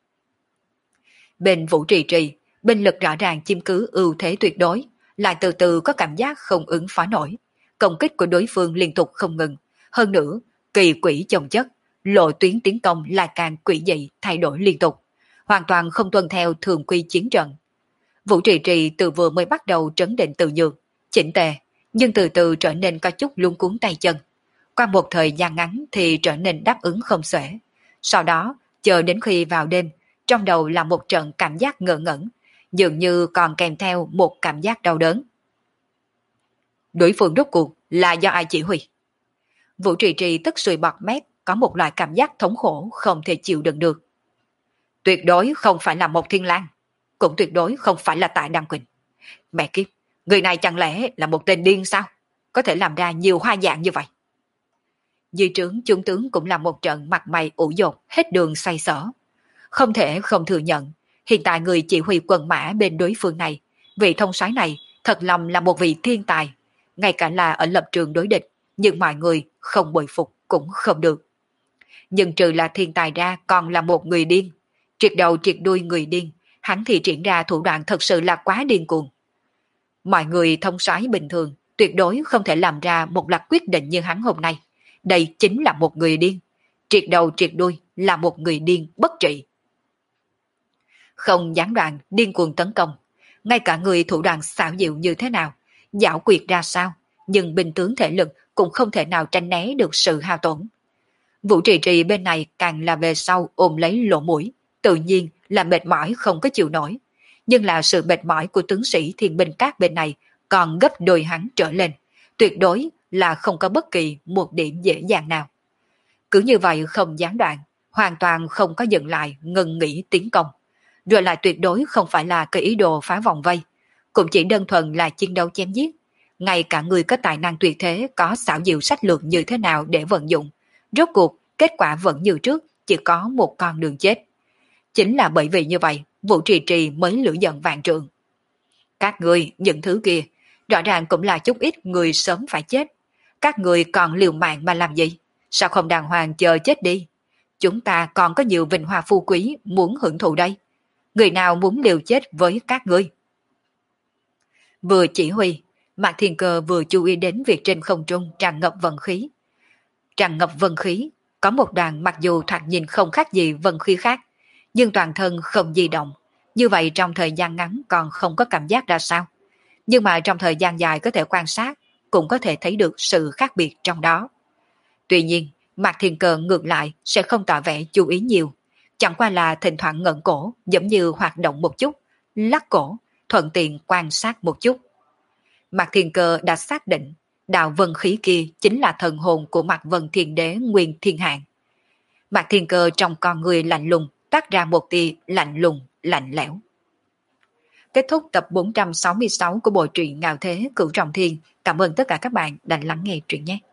[SPEAKER 1] Bên Vũ Trì Trì, binh lực rõ ràng chiếm cứ ưu thế tuyệt đối, lại từ từ có cảm giác không ứng phó nổi. Công kích của đối phương liên tục không ngừng. Hơn nữa, kỳ quỷ chồng chất, lộ tuyến tiến công lại càng quỷ dị thay đổi liên tục, hoàn toàn không tuân theo thường quy chiến trận. Vũ Trì Trì từ vừa mới bắt đầu trấn định tự nhược, chỉnh tề, nhưng từ từ trở nên có chút luống cuốn tay chân. Qua một thời gian ngắn thì trở nên đáp ứng không xuể. Sau đó, chờ đến khi vào đêm, trong đầu là một trận cảm giác ngơ ngẩn, dường như còn kèm theo một cảm giác đau đớn. Đối phương rốt cuộc là do ai chỉ huy? Vũ Trì Trì tức sùi bọt mép, có một loại cảm giác thống khổ không thể chịu đựng được. Tuyệt đối không phải là một Thiên Lang, cũng tuyệt đối không phải là Tạ Đan Quỳnh. Mẹ kiếp, người này chẳng lẽ là một tên điên sao? Có thể làm ra nhiều hoa dạng như vậy. Dưới trướng trung tướng cũng là một trận mặt mày ủ dột, hết đường xoay sở. Không thể không thừa nhận, hiện tại người chỉ huy quần mã bên đối phương này, vị thông soái này thật lòng là một vị thiên tài. Ngay cả là ở lập trường đối địch, nhưng mọi người không bội phục cũng không được. Nhưng trừ là thiên tài ra còn là một người điên. Triệt đầu triệt đuôi người điên, hắn thì triển ra thủ đoạn thật sự là quá điên cuồng. Mọi người thông soái bình thường tuyệt đối không thể làm ra một loạt quyết định như hắn hôm nay. Đây chính là một người điên. Triệt đầu triệt đuôi là một người điên bất trị. Không gián đoạn điên cuồng tấn công. Ngay cả người thủ đoạn xảo diệu như thế nào, giảo quyệt ra sao, nhưng binh tướng thể lực cũng không thể nào tránh né được sự hao tổn. Vũ Trì Trì bên này càng là về sau ôm lấy lỗ mũi, tự nhiên là mệt mỏi không có chịu nổi. Nhưng là sự mệt mỏi của tướng sĩ Thiên Binh Các bên này còn gấp đôi hắn trở lên, tuyệt đối là không có bất kỳ một điểm dễ dàng nào. Cứ như vậy không gián đoạn, hoàn toàn không có dừng lại ngừng nghỉ tiến công, rồi lại tuyệt đối không phải là cái ý đồ phá vòng vây, cũng chỉ đơn thuần là chiến đấu chém giết. Ngay cả người có tài năng tuyệt thế, có xảo diệu sách lược như thế nào để vận dụng, rốt cuộc kết quả vẫn như trước, chỉ có một con đường chết. Chính là bởi vì như vậy, Vũ Trì Trì mới lửa giận vạn trượng. Các người, những thứ kia, rõ ràng cũng là chút ít người sớm phải chết. Các người còn liều mạng mà làm gì? Sao không đàng hoàng chờ chết đi? Chúng ta còn có nhiều vinh hoa phú quý muốn hưởng thụ đây. Người nào muốn liều chết với các ngươi? Vừa chỉ huy, Mạc Thiên Cơ vừa chú ý đến việc trên không trung tràn ngập vân khí. Tràn ngập vân khí, có một đoàn mặc dù thoạt nhìn không khác gì vân khí khác, nhưng toàn thân không di động. Như vậy trong thời gian ngắn còn không có cảm giác ra sao. Nhưng mà trong thời gian dài có thể quan sát, cũng có thể thấy được sự khác biệt trong đó. Tuy nhiên, Mạc Thiên Cơ ngược lại sẽ không tỏ vẻ chú ý nhiều. Chẳng qua là thỉnh thoảng ngẩng cổ, giống như hoạt động một chút, lắc cổ, thuận tiện quan sát một chút. Mạc Thiên Cơ đã xác định, đạo vân khí kia chính là thần hồn của Mạc Vân Thiên Đế Nguyên Thiên Hạng. Mạc Thiên Cơ trong con người lạnh lùng, tác ra một tia lạnh lùng, lạnh lẽo. Kết thúc tập bốn trăm sáu mươi sáu của bộ truyện Ngạo Thế Cửu Trọng Thiên. Cảm ơn tất cả các bạn đã lắng nghe truyện nhé.